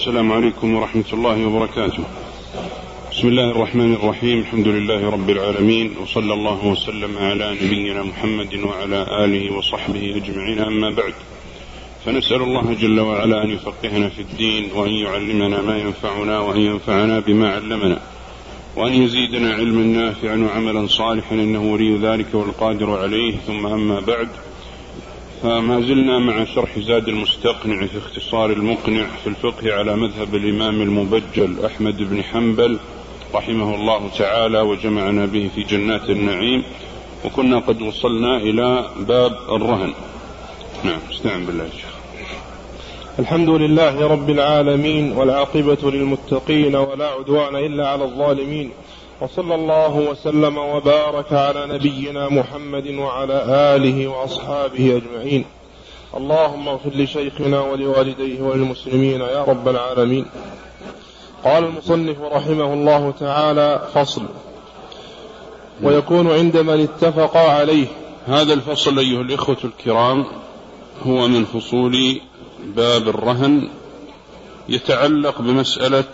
السلام عليكم ورحمة الله وبركاته. بسم الله الرحمن الرحيم. الحمد لله رب العالمين، وصلى الله وسلم على نبينا محمد وعلى آله وصحبه أجمعين، أما بعد، فنسأل الله جل وعلا أن يفقهنا في الدين، وأن يعلمنا ما ينفعنا، وأن ينفعنا بما علمنا، وأن يزيدنا علما نافعا وعملا صالحا، إنه ولي ذلك والقادر عليه. ثم أما بعد، فما زلنا مع شرح زاد المستقنع في اختصار المقنع في الفقه على مذهب الإمام المبجل أحمد بن حنبل رحمه الله تعالى، وجمعنا به في جنات النعيم، وكنا قد وصلنا إلى باب الرهن. نعم، استعن بالله يا شيخ. الحمد لله رب العالمين، والعاقبة للمتقين، ولا عدوان إلا على الظالمين، وصلى الله وسلم وبارك على نبينا محمد وعلى آله وأصحابه أجمعين. اللهم اغفر لشيخنا ولوالديه وللمسلمين يا رب العالمين. قال المصنف رحمه الله تعالى: فصل: ويكون عند من اتفق عليه. هذا الفصل أيها الإخوة الكرام هو من فصول باب الرهن، يتعلق بمسألة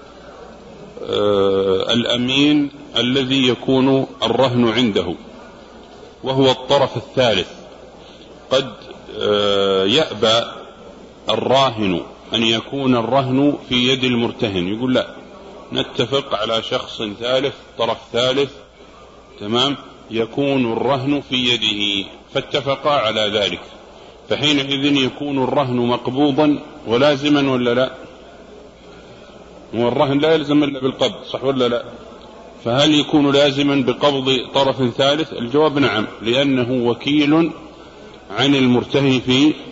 الأمين الذي يكون الرهن عنده، وهو الطرف الثالث. قد يأبى الراهن أن يكون الرهن في يد المرتهن، يقول لا، نتفق على شخص ثالث، طرف ثالث، تمام، يكون الرهن في يده، فاتفقا على ذلك، فحينئذ يكون الرهن مقبوضا ولازما ولا لا؟ والرهن لا يلزم إلا بالقبض، صح ولا لا؟ فهل يكون لازما بقبض طرف ثالث؟ الجواب نعم، لأنه وكيل عن المرتهن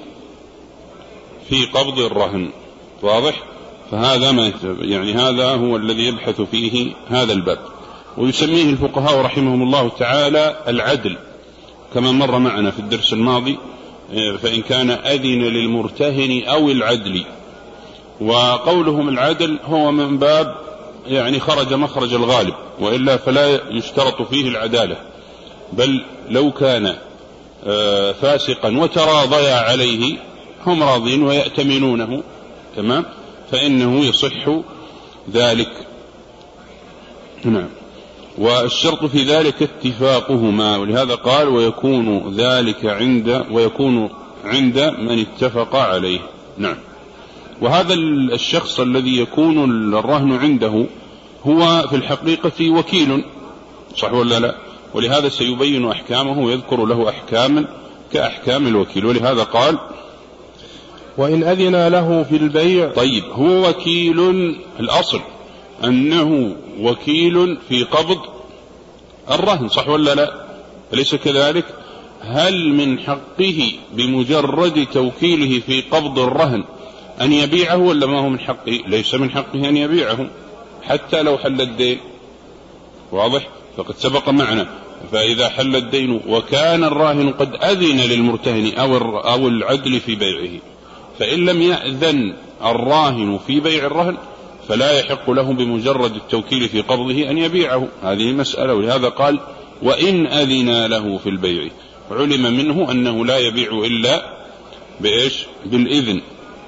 في قبض الرهن. واضح؟ فهذا ما يعني هذا هو الذي يبحث فيه هذا الباب، ويسميه الفقهاء رحمهم الله تعالى العدل، كما مر معنا في الدرس الماضي، فإن كان أذن للمرتهن أو العدل. وقولهم العدل هو من باب يعني خرج مخرج الغالب، وإلا فلا يشترط فيه العدالة، بل لو كان فاسقا وتراضيا عليه، هم راضين ويأتمنونه، تمام، فإنه يصح ذلك. نعم، والشرط في ذلك اتفاقهما، ولهذا قال: ويكون ذلك عند من اتفق عليه. نعم. وهذا الشخص الذي يكون الرهن عنده هو في الحقيقة وكيل، صح ولا لا؟ ولهذا سيبين أحكامه ويذكر له أحكاما كأحكام الوكيل، ولهذا قال: وإن أذن له في البيع. طيب، هو وكيل، الأصل أنه وكيل في قبض الرهن، صح ولا لا؟ أليس كذلك؟ هل من حقه بمجرد توكيله في قبض الرهن أن يبيعه، ولا ما هو من حقه؟ ليس من حقه أن يبيعه حتى لو حل الدين. واضح؟ فقد سبق معنا، فإذا حل الدين وكان الراهن قد أذن للمرتهن أو العدل في بيعه، فإن لم يأذن الراهن في بيع الرهن فلا يحق له بمجرد التوكيل في قبضه أن يبيعه. هذه مسألة، ولهذا قال: وإن أذن له في البيع، علم منه أنه لا يبيع إلا بإيش؟ بالإذن.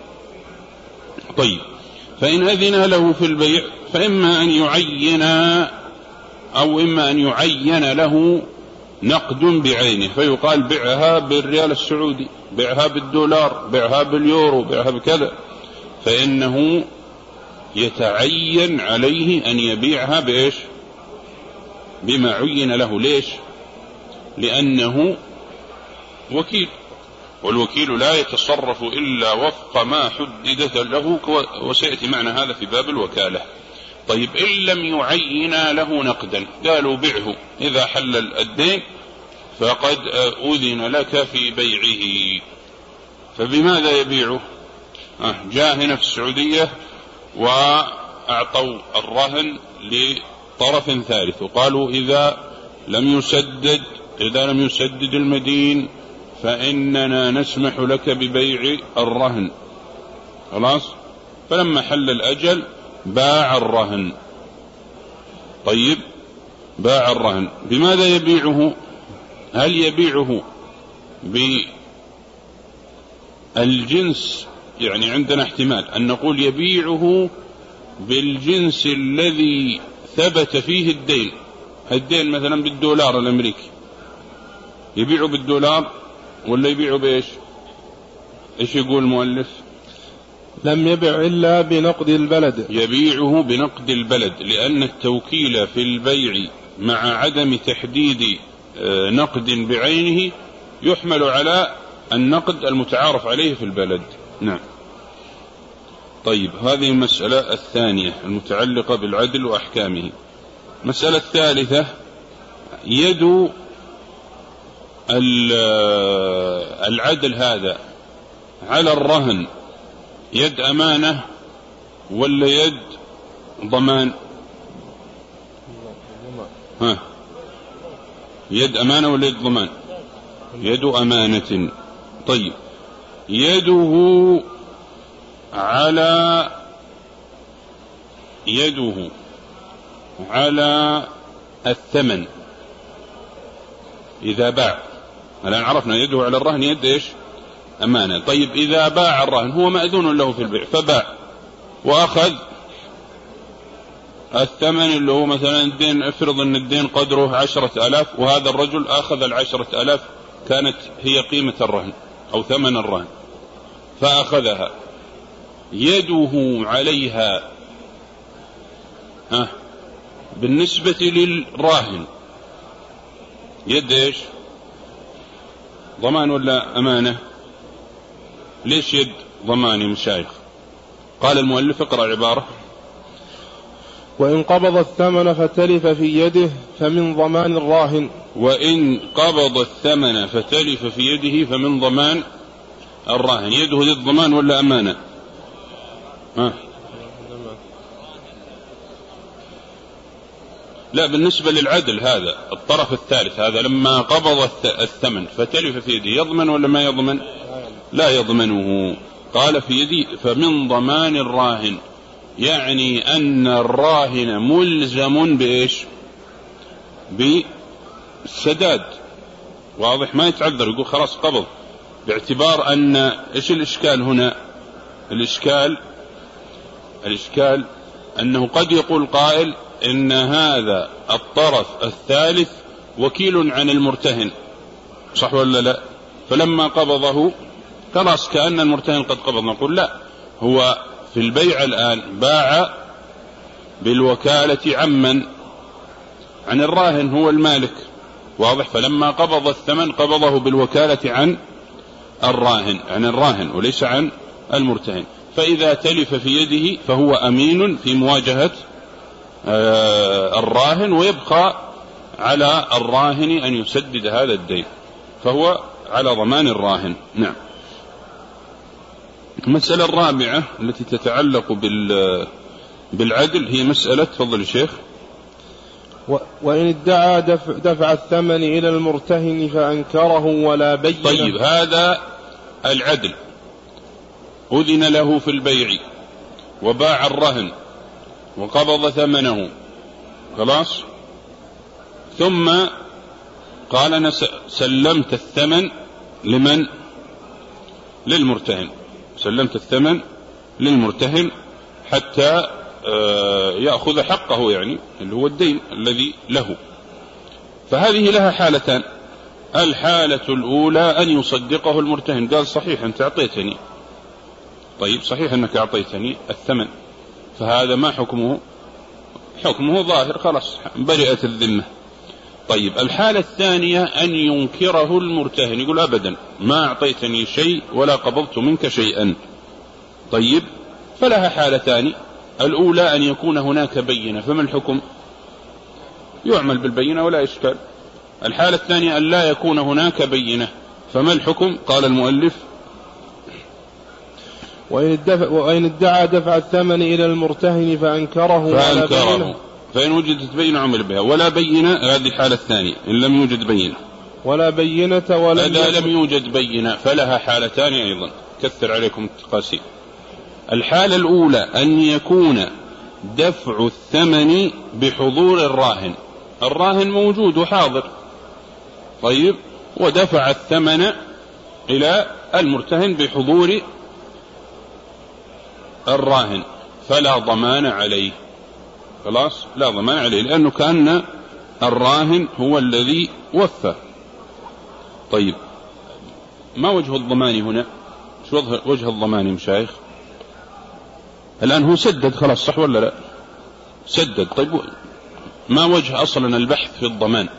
طيب، فإن أذن له في البيع فإما أن يعين أو إما أن يعين له نقد بعينه، فيقال: بعها بالريال السعودي، بعها بالدولار، بعها باليورو، بعها بكذا، فإنه يتعين عليه أن يبيعها بإيش؟ بما عين له. ليش؟ لأنه وكيل، والوكيل لا يتصرف إلا وفق ما حددت له، وسيأتي معنا هذا في باب الوكالة. طيب، إن لم يعين له نقدا، قالوا: بعه إذا حل الدين فقد أذن لك في بيعه، فبماذا يبيعه؟ جاء هنا في السعودية وأعطوا الرهن لطرف ثالث، وقالوا: إذا لم يسدد المدين فإننا نسمح لك ببيع الرهن. خلاص؟ فلما حل الأجل باع الرهن. طيب، باع الرهن، بماذا يبيعه؟ هل يبيعه بالجنس يعني عندنا احتمال أن نقول يبيعه بالجنس الذي ثبت فيه الدين. الدين مثلا بالدولار الأمريكي، يبيعه بالدولار ولا يبيعه بإيش؟ إيش يقول المؤلف؟ لم يبع إلا بنقد البلد. يبيعه بنقد البلد، لأن التوكيل في البيع مع عدم تحديد نقد بعينه يحمل على النقد المتعارف عليه في البلد. نعم. طيب، هذه المسألة الثانية المتعلقة بالعدل وأحكامه. المسألة الثالثة، يد العدل هذا على الرهن يد أمانة ولا يد ضمان؟ يد أمانة ولا يد ضمان؟ يد أمانة. طيب، يده على الثمن إذا باع. الآن عرفنا يده على الرهن يد إيش؟ أمانة. طيب، إذا باع الرهن هو مأذون له في البيع فباع وأخذ الثمن اللي هو مثلا الدين، افرض أن الدين قدره 10,000 وهذا الرجل أخذ 10,000 كانت هي قيمة الرهن أو ثمن الرهن فأخذها، يده عليها بالنسبة للراهن يد إيش؟ ضمان ولا أمانة؟ ليش يد ضمان يا مشايخ؟ قال المؤلف، اقرأ العبارة. وإن قبض الثمن فتلف في يده فمن ضمان الراهن. وإن قبض الثمن فتلف في يده فمن ضمان الراهن. يده يد ضمان ولا أمانة؟ لا، بالنسبة للعدل هذا الطرف الثالث هذا لما قبض الثمن فتلف في يده يضمن ولا ما يضمن؟ لا يضمنه. قال في يدي فمن ضمان الراهن، يعني أن الراهن ملزم بإيش؟ بالسداد. واضح؟ ما يتعذر يقول خلاص قبض، باعتبار أن إيش الإشكال هنا؟ الإشكال أنه قد يقول قائل إن هذا الطرف الثالث وكيل عن المرتهن، صح ولا لا؟ فلما قبضه خلاص كأن المرتهن قد قبض. نقول لا، هو في البيع الآن باع بالوكالة عن الراهن، هو المالك. واضح؟ فلما قبض الثمن قبضه بالوكالة عن الراهن وليس عن المرتهن. فإذا تلف في يده فهو أمين في مواجهة الراهن، ويبقى على الراهن أن يسدد هذا الدين، فهو على ضمان الراهن. نعم. المسألة الرابعة التي تتعلق بالعدل هي مسألة، تفضل الشيخ. وإن ادعى دفع الثمن إلى المرتهن فأنكره ولا بين. طيب، هذا العدل أذن له في البيع وباع الرهن وقبض ثمنه، خلاص، ثم قال أنا سلمت الثمن لمن؟ للمرتهن. سلمت الثمن للمرتهن حتى يأخذ حقه، يعني اللي هو الدين الذي له. فهذه لها حالتان. الحالة الأولى أن يصدقه المرتهن، قال صحيح أنت أعطيتني، طيب صحيح أنك أعطيتني الثمن، فهذا ما حكمه؟ حكمه ظاهر، خلاص برئت الذمة. طيب، الحالة الثانية أن ينكره المرتهن، يقول أبدا ما أعطيتني شيء ولا قبضت منك شيئا. طيب، فلها حالتان. الأولى أن يكون هناك بينة، فما الحكم؟ يعمل بالبينة ولا إشكال. الحالة الثانية أن لا يكون هناك بينة، فما الحكم؟ قال المؤلف وإن ادعى دفع الثمن إلى المرتهن فأنكره فإن وجدت بينة عمل بها، ولا بينة هذه الحالة الثانية. إن لم يوجد بينة ولا بينة إذا لم يوجد بينة فلها حالتان أيضا، كثر عليكم التقاسيم. الحالة الأولى أن يكون دفع الثمن بحضور الراهن موجود وحاضر، طيب، ودفع الثمن إلى المرتهن بحضور الراهن فلا ضمان عليه، خلاص لا ضمان عليه، لأنه كأن الراهن هو الذي وفى. طيب ما وجه الضمان هنا؟ شو وجه الضمان يا مشايخ؟ الآن هو سدد خلاص، صح ولا لا؟ سدد. طيب ما وجه أصلا البحث في الضمان؟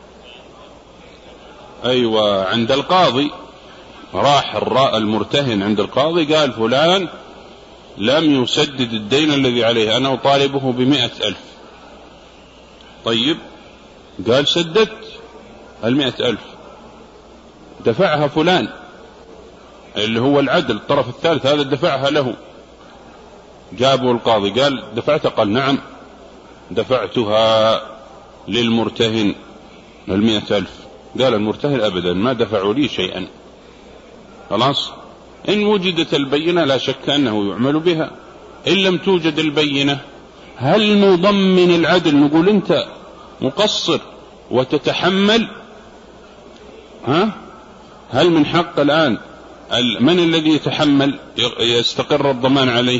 أيوة، عند القاضي. راح المرتهن عند القاضي قال فلان لم يسدد الدين الذي عليه، أنا أطالبه ب100,000. طيب قال سددت 100,000، دفعها فلان اللي هو العدل الطرف الثالث، هذا دفعها له. جابوا القاضي قال دفعتها؟ قال نعم دفعتها للمرتهن 100,000. قال المرتهن أبدا ما دفعوا لي شيئا. خلاص، إن وجدت البينة لا شك أنه يعمل بها. إن لم توجد البينة هل نضمن العدل نقول أنت مقصر وتتحمل؟ هل من حق الآن من الذي يتحمل يستقر الضمان عليه؟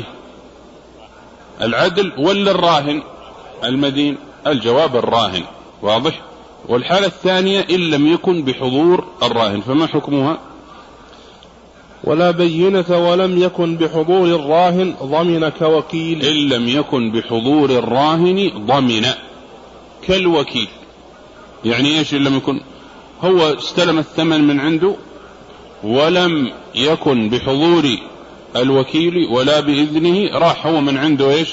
العدل ولا الراهن المدين؟ الجواب الراهن. واضح. والحالة الثانية إن لم يكن بحضور الراهن فما حكمها؟ ولا بينة ولم يكن بحضور الراهن ضمن كوكيل. إن لم يكن بحضور الراهن ضمن كالوكيل. يعني إيش؟ إن لم يكن هو استلم الثمن من عنده ولم يكن بحضور الوكيل ولا بإذنه، راح هو من عنده إيش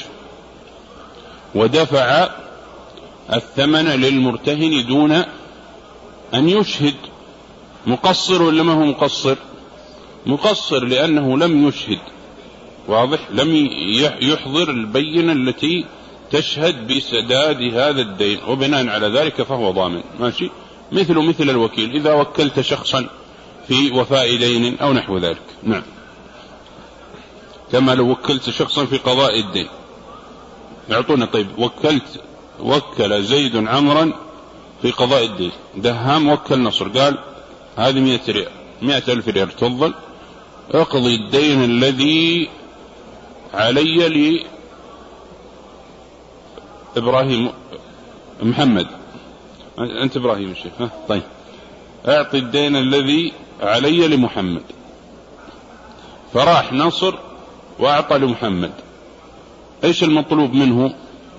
ودفع الثمن للمرتهن دون أن يشهد. مقصر ولا ما هو مقصر؟ مقصر لأنه لم يشهد. واضح، لم يحضر البينة التي تشهد بسداد هذا الدين، وبناء على ذلك فهو ضامن. ماشي، مثل الوكيل إذا وكلت شخصا في وفاء دين أو نحو ذلك. نعم، كما لو وكلت شخصا في قضاء الدين. يعطونا طيب وكل زيد عمرا في قضاء الدين، دهام وكل نصر قال هذه 100,000 ريال، تفضل اقضي الدين الذي علي لإبراهيم محمد، أنت إبراهيم الشيخ، طيب اعطي الدين الذي علي لمحمد. فراح نصر وأعطى لمحمد. ايش المطلوب منه؟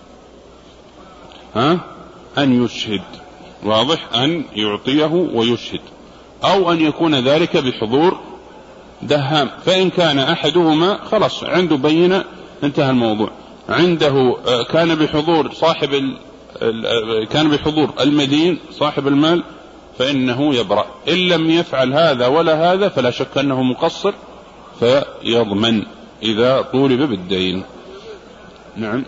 أن يشهد. واضح، أن يعطيه ويشهد، أو أن يكون ذلك بحضور دهام. فإن كان أحدهما خلاص عنده بينة انتهى الموضوع. عنده كان بحضور كان بحضور المدين صاحب المال فإنه يبرأ. إن لم يفعل هذا ولا هذا فلا شك أنه مقصر فيضمن إذا طولب بالدين. نعم.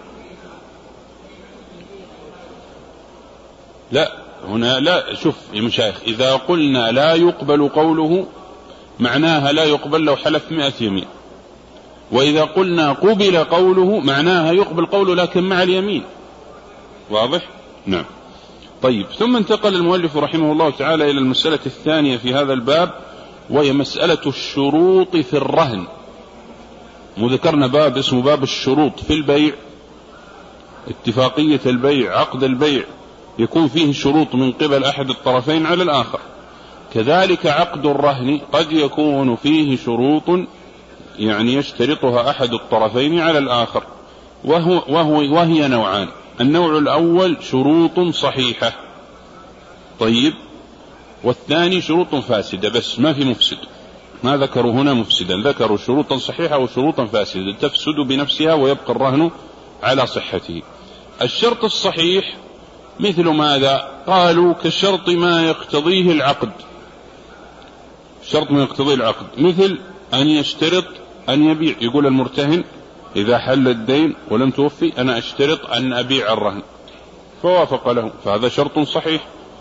لا هنا لا، شوف يا مشايخ، إذا قلنا لا يقبل قوله معناها لا يقبل لو حلف 100 يمين، وإذا قلنا قبل قوله معناها يقبل قوله لكن مع اليمين. واضح؟ نعم. طيب، ثم انتقل المؤلف رحمه الله تعالى إلى المسألة الثانية في هذا الباب، وهي مسألة الشروط في الرهن. وذكرنا باب اسمه باب الشروط في البيع، اتفاقية البيع، عقد البيع يكون فيه شروط من قبل أحد الطرفين على الآخر. كذلك عقد الرهن قد يكون فيه شروط يعني يشترطها أحد الطرفين على الآخر، وهي نوعان. النوع الأول شروط صحيحة، طيب، والثاني شروط فاسدة بس ما في مفسد. ما ذكروا هنا مفسدا، ذكروا شروطا صحيحة وشروطا فاسدة تفسد بنفسها ويبقى الرهن على صحته. الشرط الصحيح مثل ماذا؟ قالوا كشرط ما يقتضيه العقد. شرط ما يقتضيه العقد مثل أن يشترط أن يبيع، يقول المرتهن إذا حل الدين ولم توفي أنا أشترط أن أبيع الرهن، فوافق له، فهذا شرط صحيح.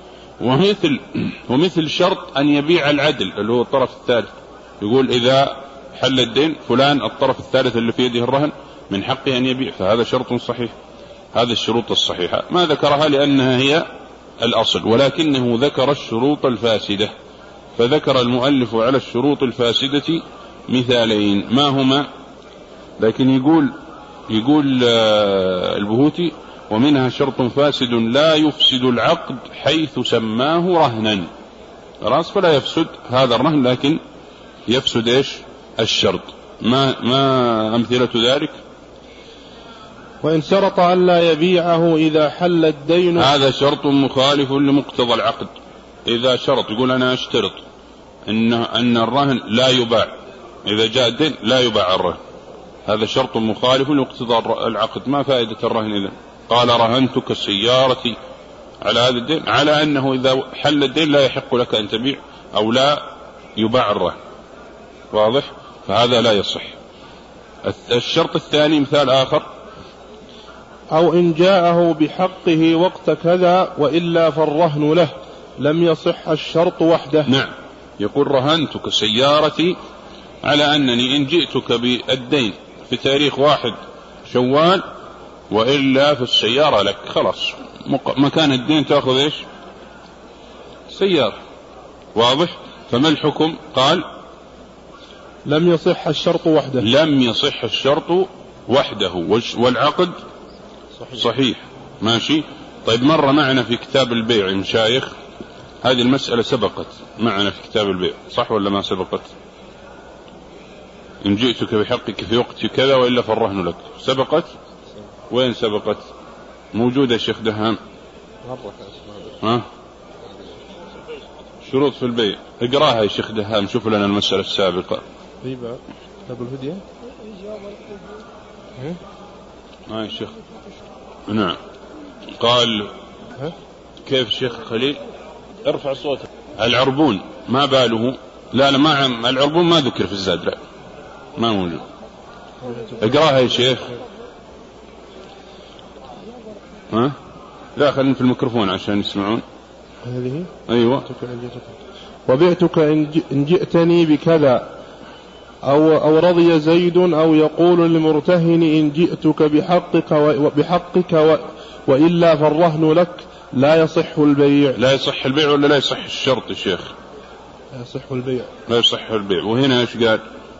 ومثل شرط أن يبيع العدل اللي هو الطرف الثالث، يقول إذا حل الدين فلان الطرف الثالث اللي في يده الرهن من حقه أن يبيع، فهذا شرط صحيح. هذه الشروط الصحيحة ما ذكرها لأنها هي الأصل، ولكنه ذكر الشروط الفاسدة. فذكر المؤلف على الشروط الفاسدة مثالين، ما هما؟ لكن يقول البهوتي: ومنها شرط فاسد لا يفسد العقد حيث سماه رهنا. خلاص، فلا يفسد هذا الرهن لكن يفسد ايش؟ الشرط. ما أمثلة ذلك؟ وإن شرط أن لا يبيعه إذا حل الدين، هذا شرط مخالف لمقتضى العقد. إذا شرط يقول أنا أشترط أن الرهن لا يباع، إذا جاء الدين لا يباع الرهن، هذا شرط مخالف لمقتضى العقد. ما فائدة الرهن إذن؟ قال: رهنتك سيارتي على هذا الدين، على أنه إذا حل الدين لا يحق لك أن تبيع أو لا يباع الرهن. واضح؟ فهذا لا يصح. الشرط الثاني مثال آخر: أو إن جاءه بحقه وقت كذا وإلا فالرهن له، لم يصح الشرط وحده. نعم، يقول: رهنتك سيارتي على أنني إن جئتك بالدين في تاريخ 1 شوال وإلا في السيارة لك. خلاص، مكان الدين تأخذ إيش؟ سيارة. واضح؟ فما الحكم؟ قال: لم يصح الشرط وحده. لم يصح الشرط وحده، والعقد صحيح. ماشي. طيب، مر معنا في كتاب البيع مشايخ هذه المسألة، سبقت معنا في كتاب البيع، صح ولا ما سبقت؟ إن جئتك بحقك في وقت كذا وإلا فالرهن لك، سبقت؟ وين سبقت؟ موجودة يا شيخ دهام؟ ها؟ شروط في البيع، اقراها يا شيخ دهام، شوف لنا المسألة السابقة. ريبة أبو الهدية. يا شيخ. نعم. قال: كيف شيخ خليل؟ ارفع صوتك. العربون ما باله؟ لا ما العربون ما ذكر في الزاد، لا ما موجود. اقراها يا شيخ. ها؟ لا، خلينا في الميكروفون عشان يسمعون. هذه أيوة. وبعتك إن جئتني بكذا، أو رضي زيد، أو يقول للمرتهن إن جئتك بحقك وإلا فالرهن لك، لا يصح البيع. لا يصح البيع ولا لا يصح الشرط يا شيخ؟ لا يصح البيع. لا يصح البيع. وهنا ايش قال؟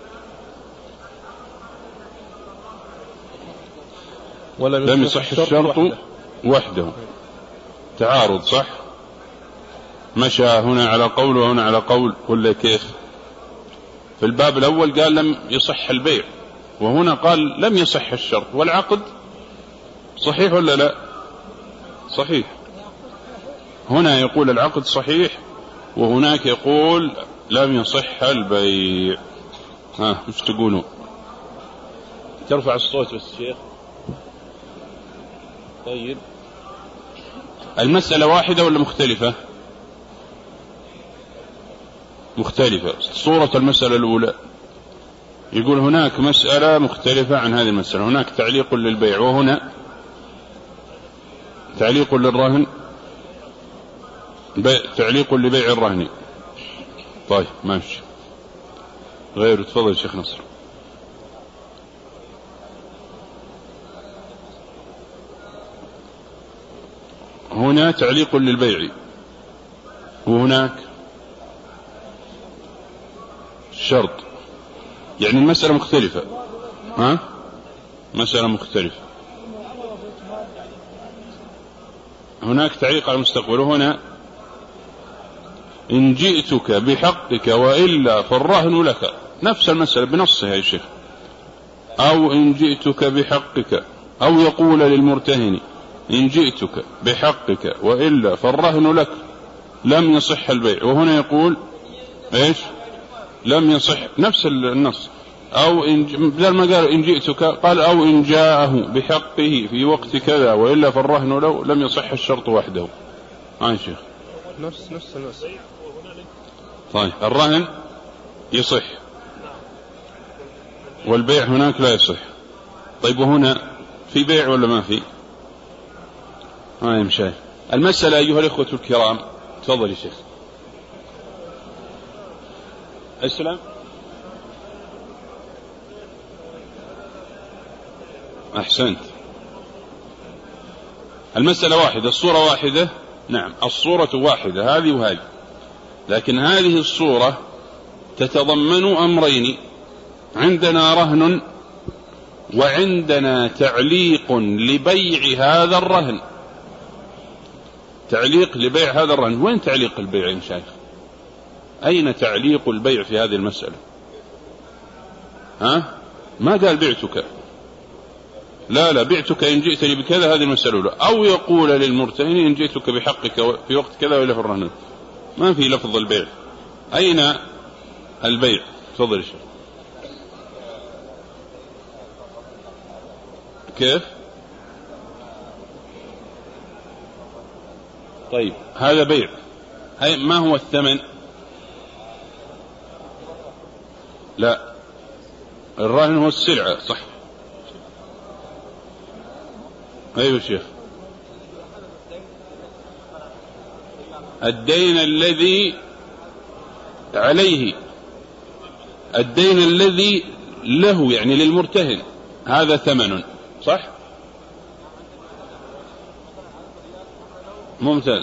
لم يصح الشرط وحده. تعارض، صح؟ مشى هنا على قول وهنا على قول ولا كيف؟ في الباب الأول قال لم يصح البيع، وهنا قال لم يصح الشرط. والعقد صحيح ولا لا؟ صحيح. هنا يقول العقد صحيح وهناك يقول لم يصح البيع. مش تقولوا؟ ترفع الصوت بس شيخ. طيب، المسألة واحدة ولا مختلفة؟ مختلفة. صورة المسألة الأولى يقول هناك مسألة مختلفة عن هذه المسألة، هناك تعليق للبيع وهنا تعليق للرهن، تعليق لبيع الرهن. طيب ماشي، غير. تفضل شيخ نصر. هنا تعليق للبيع وهناك شرط، يعني المسألة مختلفة. مسألة مختلفة. هناك تعليق على المستقبل وهنا إن جئتك بحقك وإلا فالرهن لك. نفس المسألة بنصها يا شيخ. أو إن جئتك بحقك، أو يقول للمرتهن إن جئتك بحقك وإلا فالرهن لك، لم يصح البيع. وهنا يقول إيش؟ لم يصح. نفس النص. أو بدل ما قال إن جئتك قال أو إن جاءه بحقه في وقت كذا وإلا فالرهن له، لم يصح الشرط وحده. يا شيخ نفس النص. طيب، الرهن يصح والبيع هناك لا يصح. طيب، وهنا في بيع ولا ما في؟ يمشي المسألة أيها الإخوة الكرام. تفضل يا شيخ. السلام. أحسنت. المسألة واحدة، الصورة واحدة. نعم، الصورة واحدة، هذه وهذه، لكن هذه الصورة تتضمن أمرين. عندنا رهن وعندنا تعليق لبيع هذا الرهن، تعليق لبيع هذا الرهن. وين تعليق البيع يا شيخ؟ أين تعليق البيع في هذه المسألة؟ ما قال بعتك، لا بعتك إن جئتني بكذا، هذه المسألة الأولى. أو يقول للمرتهن إن جئتك بحقك في وقت كذا وإلى في الرهن. ما في لفظ البيع. أين البيع؟ تفضل يا شيخ. كيف؟ طيب هذا بيع، ما هو الثمن؟ لا، الرهن هو السلعة، صح؟ أيوة شيخ. الدين الذي عليه، الدين الذي له يعني للمرتهن، هذا ثمن، صح؟ ممتاز،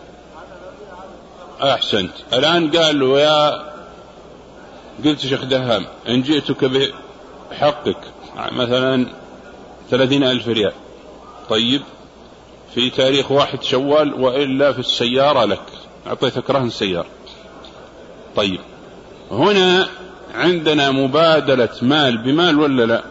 أحسنت. الآن قال له قلت شيخ دهام إن جئتك بحقك مثلا 30,000 ريال، طيب في تاريخ 1 شوال، وإلا في السيارة لك، أعطيتك رهن سيارة. طيب هنا عندنا مبادلة مال بمال ولا لا؟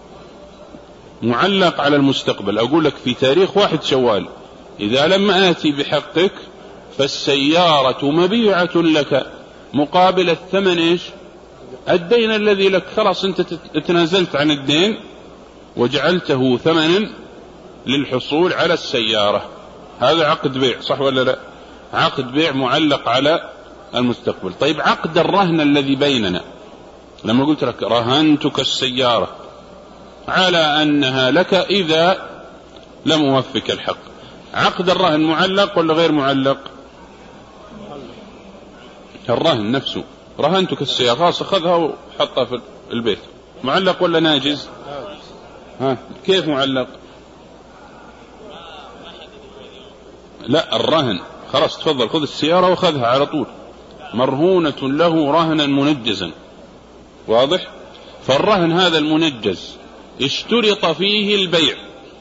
معلق على المستقبل. أقول لك في تاريخ 1 شوال إذا لم آتي بحقك فالسيارة مبيعة لك مقابل الثمن إيش؟ الدين الذي لك. خلاص أنت تنازلت عن الدين وجعلته ثمنا للحصول على السيارة. هذا عقد بيع، صح ولا لا؟ عقد بيع معلق على المستقبل. طيب عقد الرهن الذي بيننا، لما قلت لك رهنتك السيارة على أنها لك إذا لم أوفك الحق، عقد الرهن معلق ولا غير معلق؟ الرهن نفسه، رهنتك السيارة، خلاص أخذها وحطها في البيت، معلق ولا ناجز؟ كيف معلق؟ لا، الرهن خلاص تفضل خذ السيارة وخذها على طول، مرهونة له رهنا منجزا، واضح؟ فالرهن هذا المنجز اشترط فيه البيع،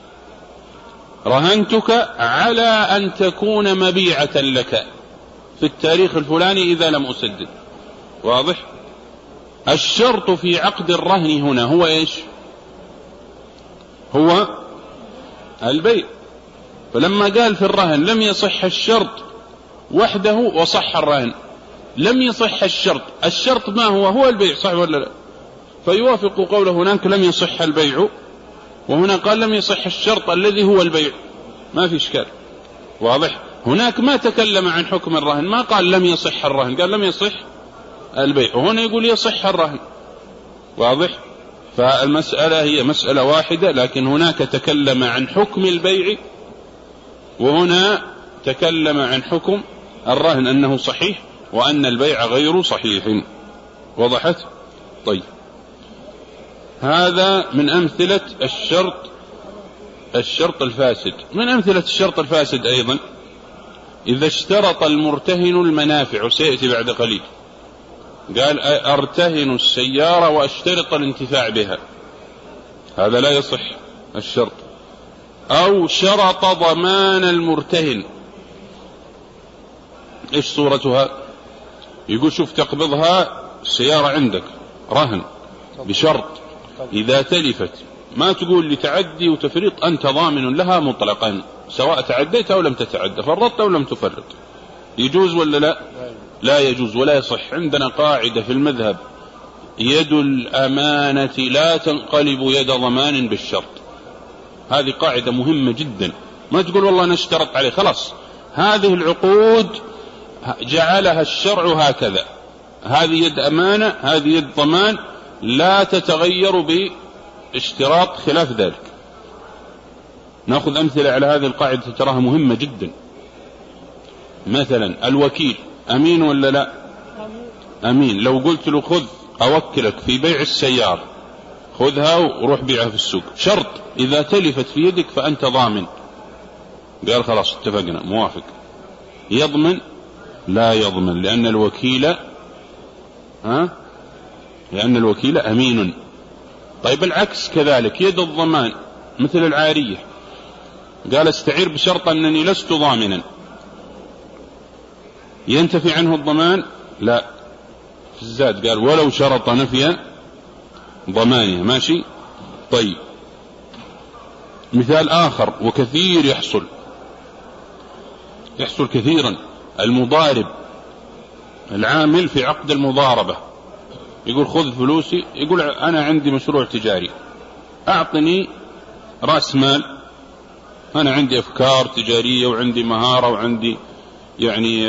رهنتك على أن تكون مبيعة لك في التاريخ الفلاني إذا لم أسدد، واضح؟ الشرط في عقد الرهن هنا هو إيش؟ هو البيع. فلما قال في الرهن لم يصح الشرط وحده وصح الرهن، لم يصح الشرط، الشرط ما هو؟ هو البيع، صح ولا لا؟ فيوافق قوله هناك لم يصح البيع، وهنا قال لم يصح الشرط الذي هو البيع، ما في إشكال، واضح؟ هناك ما تكلم عن حكم الرهن، ما قال لم يصح الرهن، قال لم يصح البيع، وهنا يقول يصح الرهن، واضح؟ فالمسألة هي مسألة واحدة، لكن هناك تكلم عن حكم البيع، وهنا تكلم عن حكم الرهن أنه صحيح وأن البيع غير صحيح. وضحت؟ طيب هذا من أمثلة الشرط الفاسد. من أمثلة الشرط الفاسد أيضا إذا اشترط المرتهن المنافع، وسيأتي بعد قليل، قال أرتهن السيارة وأشترط الانتفاع بها، هذا لا يصح الشرط. أو شرط ضمان المرتهن، إيش صورتها؟ يقول شوف تقبضها السيارة عندك رهن بشرط إذا تلفت، ما تقول لي تعدي وتفريط، أنت ضامن لها مطلقا سواء تعديت أو لم تتعدى، فرطت أو لم تفرط. يجوز ولا لا؟ لا يجوز ولا يصح. عندنا قاعدة في المذهب: يد الأمانة لا تنقلب يد ضمان بالشرط. هذه قاعدة مهمة جدا. ما تقول والله أنا اشترط عليه، خلاص هذه العقود جعلها الشرع هكذا، هذه يد أمانة، هذه يد ضمان، لا تتغير باشتراط خلاف ذلك. نأخذ أمثلة على هذه القاعدة تراها مهمة جدا. مثلا الوكيل أمين ولا لا؟ أمين. لو قلت له خذ أوكلك في بيع السيارة، خذها وروح بيعها في السوق، شرط إذا تلفت في يدك فأنت ضامن، قال خلاص اتفقنا موافق. يضمن؟ لا يضمن، لأن الوكيل أمين، طيب العكس كذلك، يد الضمان مثل العارية، قال استعير بشرط أنني لست ضامنا، ينتفي عنه الضمان؟ لا، في الزاد قال ولو شرط نفي ضمانها. ماشي. طيب مثال آخر وكثير يحصل كثيرا، المضارب العامل في عقد المضاربة يقول خذ فلوسي، يقول أنا عندي مشروع تجاري، أعطني رأس مال، أنا عندي أفكار تجارية وعندي مهارة وعندي يعني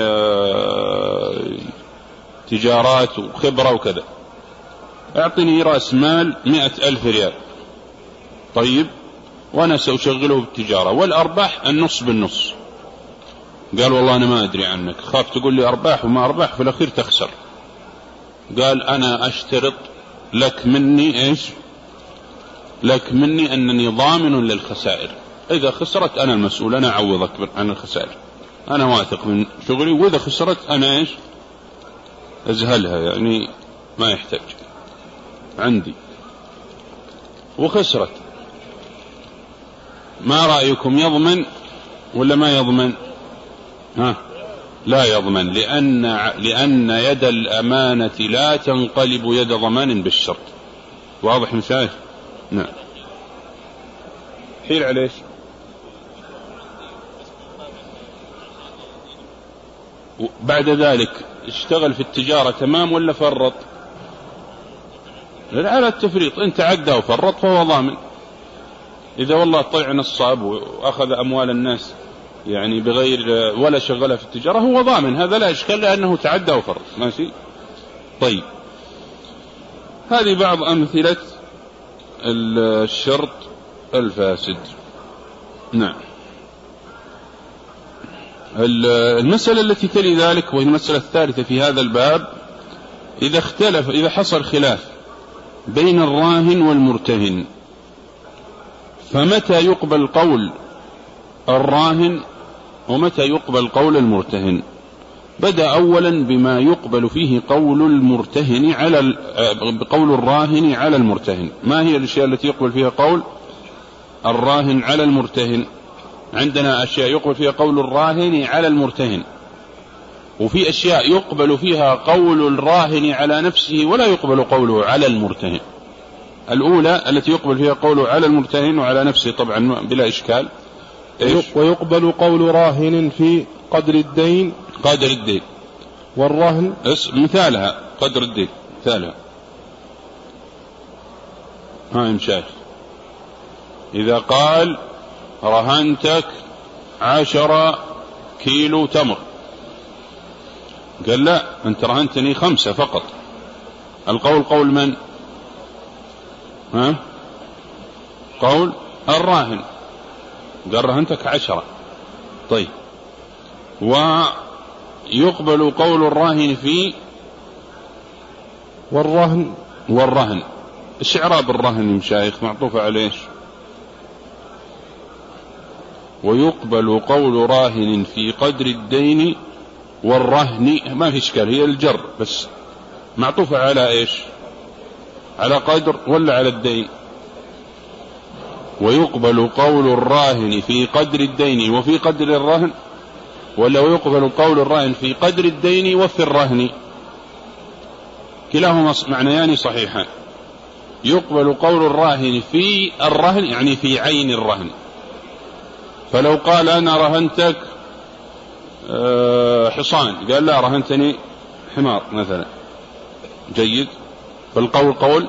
تجارات وخبرة وكذا، أعطني رأس مال 100,000 ريال. طيب وأنا سأشغله بالتجارة والأرباح النص بالنص. قال والله أنا ما أدري عنك، خاف تقول لي أرباح وما أرباح في الأخير تخسر. قال أنا أشترط لك مني إيش؟ لك مني أنني ضامن للخسائر، إذا خسرت أنا المسؤول، أنا أعوضك عن الخسائر، أنا واثق من شغلي، وإذا خسرت أنا إيش؟ أزهلها، يعني ما يحتاج عندي. وخسرت، ما رأيكم، يضمن ولا ما يضمن؟ لا يضمن، لأن يد الأمانة لا تنقلب يد ضمان بالشرط. واضح مشايخ؟ نعم. حيل عليش بعد ذلك اشتغل في التجارة تمام ولا فرط؟ على التفريط، انت عدى وفرط فهو ضامن. إذا والله طلع نصاب وأخذ أموال الناس يعني بغير ولا شغلها في التجارة هو ضامن، هذا لا إشكال لأنه تعدى وفرط. ماشي. طيب هذه بعض أمثلة الشرط الفاسد. نعم. المسألة التي تلي ذلك وهي المسألة الثالثة في هذا الباب، إذا حصل خلاف بين الراهن والمرتهن، فمتى يقبل قول الراهن ومتى يقبل قول المرتهن؟ بدأ أولا بما يقبل فيه قول المرتهن بقول الراهن على المرتهن. ما هي الأشياء التي يقبل فيها قول الراهن على المرتهن؟ عندنا أشياء يقبل فيها قول الراهن على المرتهن، وفي أشياء يقبل فيها قول الراهن على نفسه ولا يقبل قوله على المرتهن. الأولى التي يقبل فيها قوله على المرتهن وعلى نفسه طبعا بلا إشكال. ويقبل قول راهن في قدر الدين والرهن. مثالها قدر الدين، مثالها مشايخ، إذا قال رهنتك 10 كيلو تمر، قال لا أنت رهنتني 5 فقط، القول قول من؟ قول الراهن، قال رهنتك 10. طيب ويقبل قول الراهن في والرهن. ايش اعراب الرهن مشايخ؟ معطوف على ايش؟ ويقبل قول راهن في قدر الدين والرهن، ما في اشكال، هي الجر بس معطوفة على ايش؟ على قدر ولا على الدين؟ ويقبل قول الراهن في قدر الدين وفي قدر الرهن، ولا ويقبل قول الراهن في قدر الدين وفي الرهن؟ كلاهما معنيان صحيحان. يقبل قول الراهن في الرهن يعني في عين الرهن، فلو قال أنا رهنتك حصان، قال لا رهنتني حمار مثلا، جيد، فالقول قول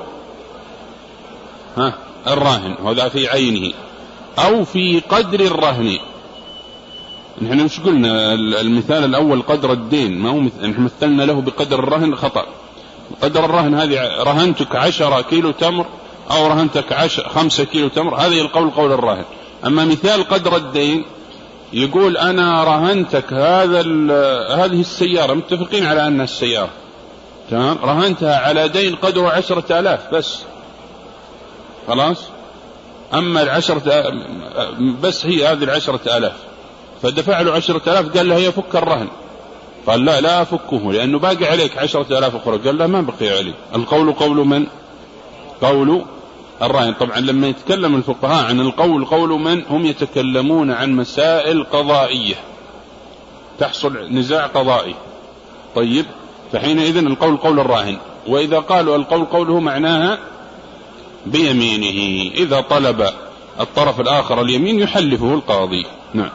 الراهن، وهذا في عينه. أو في قدر الرهن، نحن مش قلنا المثال الأول قدر الدين، ما هو نحن مثلنا له بقدر الرهن خطأ. قدر الرهن هذه رهنتك 10 كيلو تمر أو رهنتك 5 كيلو تمر، هذه القول قول الراهن. أما مثال قدر الدين يقول أنا رهنتك هذه السيارة، متفقين على أنها السيارة تمام، رهنتها على دين قدره 10,000 بس، خلاص. أما 10 بس هي هذه 10,000، فدفع له 10,000، قال له هي فك الرهن، قال لا أفكه لأنه باقي عليك 10,000 أخرى، قال لا ما بقي علي. القول قول من؟ قول الراهن. طبعا لما يتكلم الفقهاء عن القول، قول من هم يتكلمون عن مسائل قضائية تحصل نزاع قضائي. طيب، فحينئذ القول قول الراهن. وإذا قالوا القول قوله معناها بيمينه، إذا طلب الطرف الآخر اليمين يحلفه القاضي. نعم.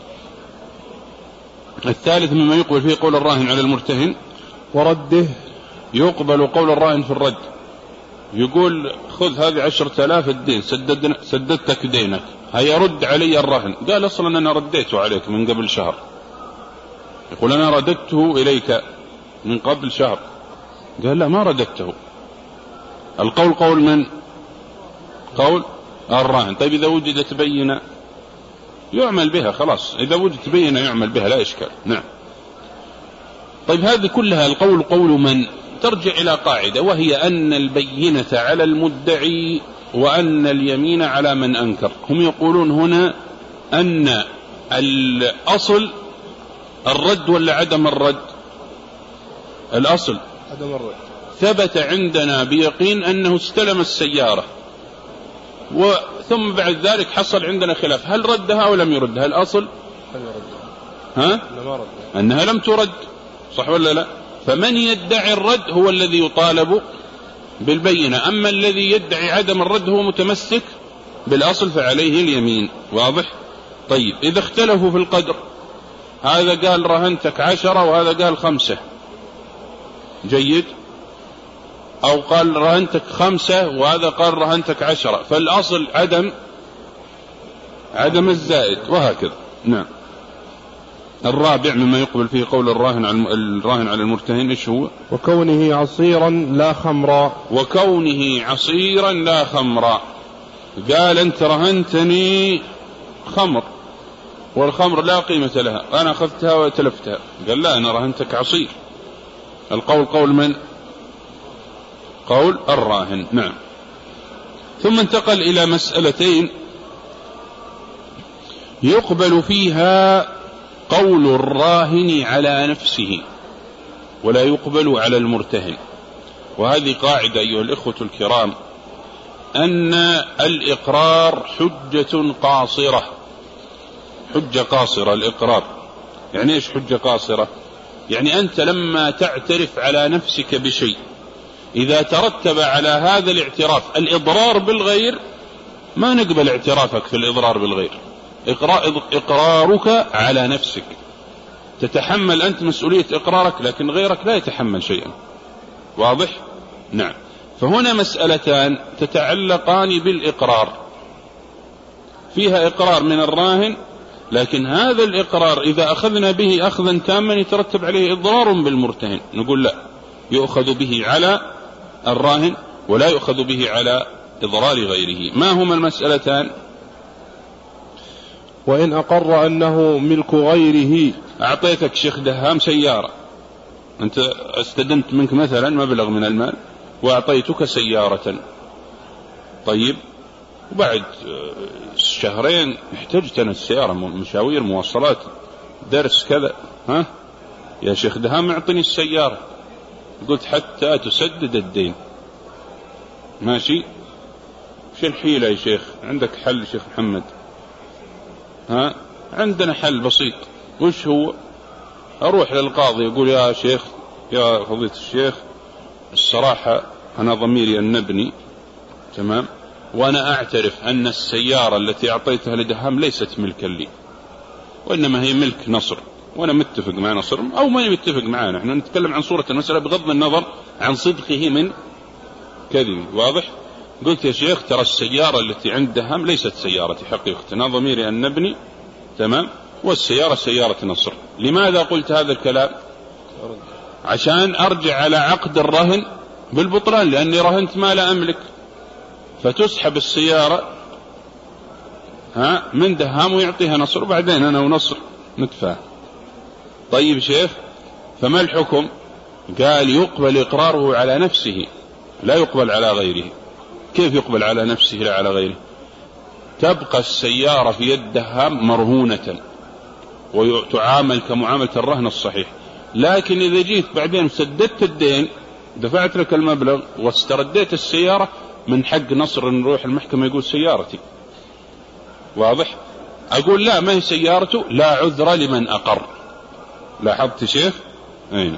الثالث مما يقبل فيه قول الراهن على المرتهن ورده، يقبل قول الراهن في الرد. يقول خذ هذه 10,000 الدين، سددتك دينك، هيا رد علي الرهن. قال أصلا أنا رديته عليك من قبل شهر. يقول أنا رددته إليك من قبل شهر. قال لا، ما رددته. القول قول من؟ قول الراهن. طيب إذا وجدت بينة يعمل بها، خلاص، إذا وجدت بينة يعمل بها، لا إشكال. نعم. طيب هذه كلها القول قول من؟ ترجع إلى قاعدة، وهي أن البينة على المدعي وأن اليمين على من أنكر. هم يقولون هنا أن الأصل الرد ولا عدم الرد؟ الأصل عدم الرد. ثبت عندنا بيقين أنه استلم السيارة، ثم بعد ذلك حصل عندنا خلاف، هل ردها أو لم يردها؟ الأصل أنها لم ترد، صح ولا لا؟ فمن يدعي الرد هو الذي يطالب بالبينة، أما الذي يدعي عدم الرد هو متمسك بالأصل فعليه اليمين. واضح؟ طيب إذا اختلفوا في القدر، هذا قال رهنتك 10 وهذا قال 5، جيد، أو قال رهنتك 5 وهذا قال رهنتك 10، فالأصل عدم الزائد، وهكذا. نعم. الرابع مما يقبل فيه قول الراهن على المرتهن ايش هو؟ وكونه عصيرا لا خمرا. وكونه عصيرا لا خمرا. قال أنت رهنتني خمر والخمر لا قيمة لها، أنا أخذتها وتلفتها. قال لا، أنا رهنتك عصير. القول قول من؟ قول الراهن. نعم. ثم انتقل إلى مسألتين يقبل فيها قول الراهن على نفسه ولا يقبل على المرتهن. وهذه قاعدة أيها الإخوة الكرام، أن الإقرار حجة قاصرة. حجة قاصرة الإقرار. يعني إيش حجة قاصرة؟ يعني أنت لما تعترف على نفسك بشيء، إذا ترتب على هذا الاعتراف الإضرار بالغير، ما نقبل اعترافك في الإضرار بالغير. إقرارك على نفسك، تتحمل أنت مسؤولية إقرارك، لكن غيرك لا يتحمل شيئا. واضح؟ نعم. فهنا مسألتان تتعلقان بالإقرار، فيها إقرار من الراهن، لكن هذا الإقرار إذا أخذنا به أخذا تاما يترتب عليه إضرار بالمرتهن. نقول لا، يؤخذ به على الراهن ولا يؤخذ به على إضرار غيره. ما هما المسألتان؟ وإن أقر أنه ملك غيره. أعطيتك شيخ دهام سيارة، أنت استدنت منك مثلا مبلغ من المال وأعطيتك سيارة. طيب، وبعد شهرين احتجت أنا السيارة، مشاوير، مواصلات، درس، كذا، يا شيخ دهام اعطني السيارة. قلت حتى تسدد الدين. ماشي، شو الحيلة يا شيخ؟ عندك حل شيخ محمد؟ عندنا حل بسيط. وش هو؟ أروح للقاضي يقول يا شيخ، يا فضيلة الشيخ، الصراحة أنا ضميري أنبني، تمام، وأنا أعترف أن السيارة التي أعطيتها لدهام ليست ملكا لي، وإنما هي ملك نصر، وأنا متفق مع نصر أو ما متفق معنا، نحن نتكلم عن صورة المسألة بغض النظر عن صدقه من كذب. واضح؟ قلت يا شيخ ترى السيارة التي عند دهام ليست سيارتي حقيقة، أنا ضميري أن نبني، تمام، والسيارة سيارة نصر. لماذا قلت هذا الكلام؟ عشان أرجع على عقد الرهن بالبطلان، لأني رهنت ما لا أملك، فتسحب السيارة من دهام ويعطيها نصر، وبعدين أنا ونصر نتفاهم. طيب شيخ، فما الحكم؟ قال يقبل إقراره على نفسه لا يقبل على غيره. كيف يقبل على نفسه لا على غيره؟ تبقى السيارة في يد دهام مرهونة وتعامل كمعاملة الرهن الصحيح، لكن إذا جيت بعدين سددت الدين، دفعت لك المبلغ واسترديت السيارة، من حق نصر نروح المحكمة يقول سيارتي. واضح؟ أقول لا، ما هي سيارته، لا عذر لمن أقر. لاحظت شيخ؟ أين؟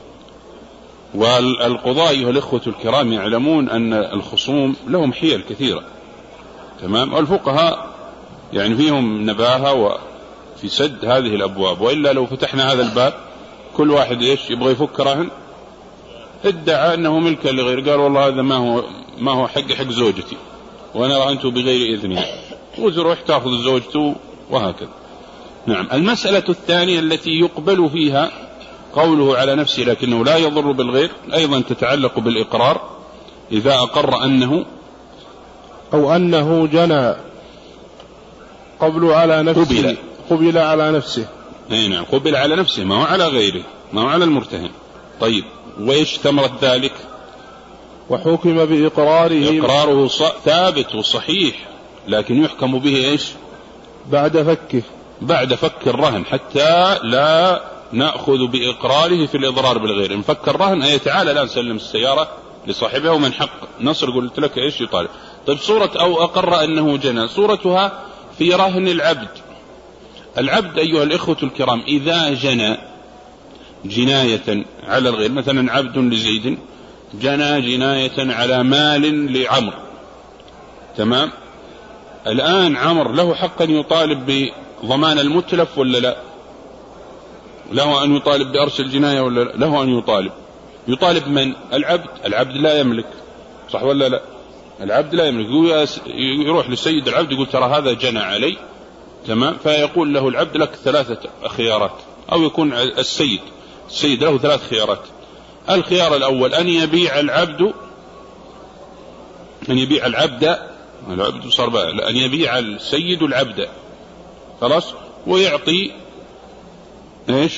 والقضاء أيها الإخوة الكرام يعلمون أن الخصوم لهم حيل كثيرة، تمام؟ والفقهاء يعني فيهم نباهة وفي سد هذه الأبواب، وإلا لو فتحنا هذا الباب كل واحد يبغى يفك رهن، ادعى أنه ملكا لغير، قال والله هذا ما هو حق زوجتي وأنا رهنته بغير إذنها، وتروح تأخذ زوجته وهكذا. نعم. المسألة الثانية التي يقبل فيها قوله على نفسه لكنه لا يضر بالغير، أيضا تتعلق بالإقرار. إذا أقر أنه أو أنه جنى قبل على نفسه، قبل على نفسه. نعم، قبل على نفسه، ما هو على غيره، ما هو على المرتهن. طيب، وإيش ثمرة ذلك؟ وحكم بإقراره، إقراره ثابت وصحيح، لكن يحكم به إيش؟ بعد فك الرهن، حتى لا نأخذ بإقراره في الإضرار بالغير. إن فك الرهن أي تعالى لا نسلم السيارة لصاحبها ومن حق نصر قلت لك إيش يطالب. طيب، صورة أو أقر أنه جنى، صورتها في رهن العبد أيها الإخوة الكرام، إذا جنى جناية على الغير، مثلا عبد لزيد جنى جناية على مال لعمر، تمام؟ الآن عمر له حق أن يطالب بضمان المتلف ولا لا؟ له أن يطالب بأرش الجناية ولا لا؟ له أن يطالب من؟ العبد لا يملك، صح ولا لا؟ العبد لا يملك، يروح لسيد العبد يقول ترى هذا جنى علي، تمام؟ فيقول له العبد لك 3 خيارات، أو يكون السيد له 3 خيارات. الخيار الأول أن يبيع العبد صار بقى، أن يبيع السيد العبد، خلاص، ويعطي إيش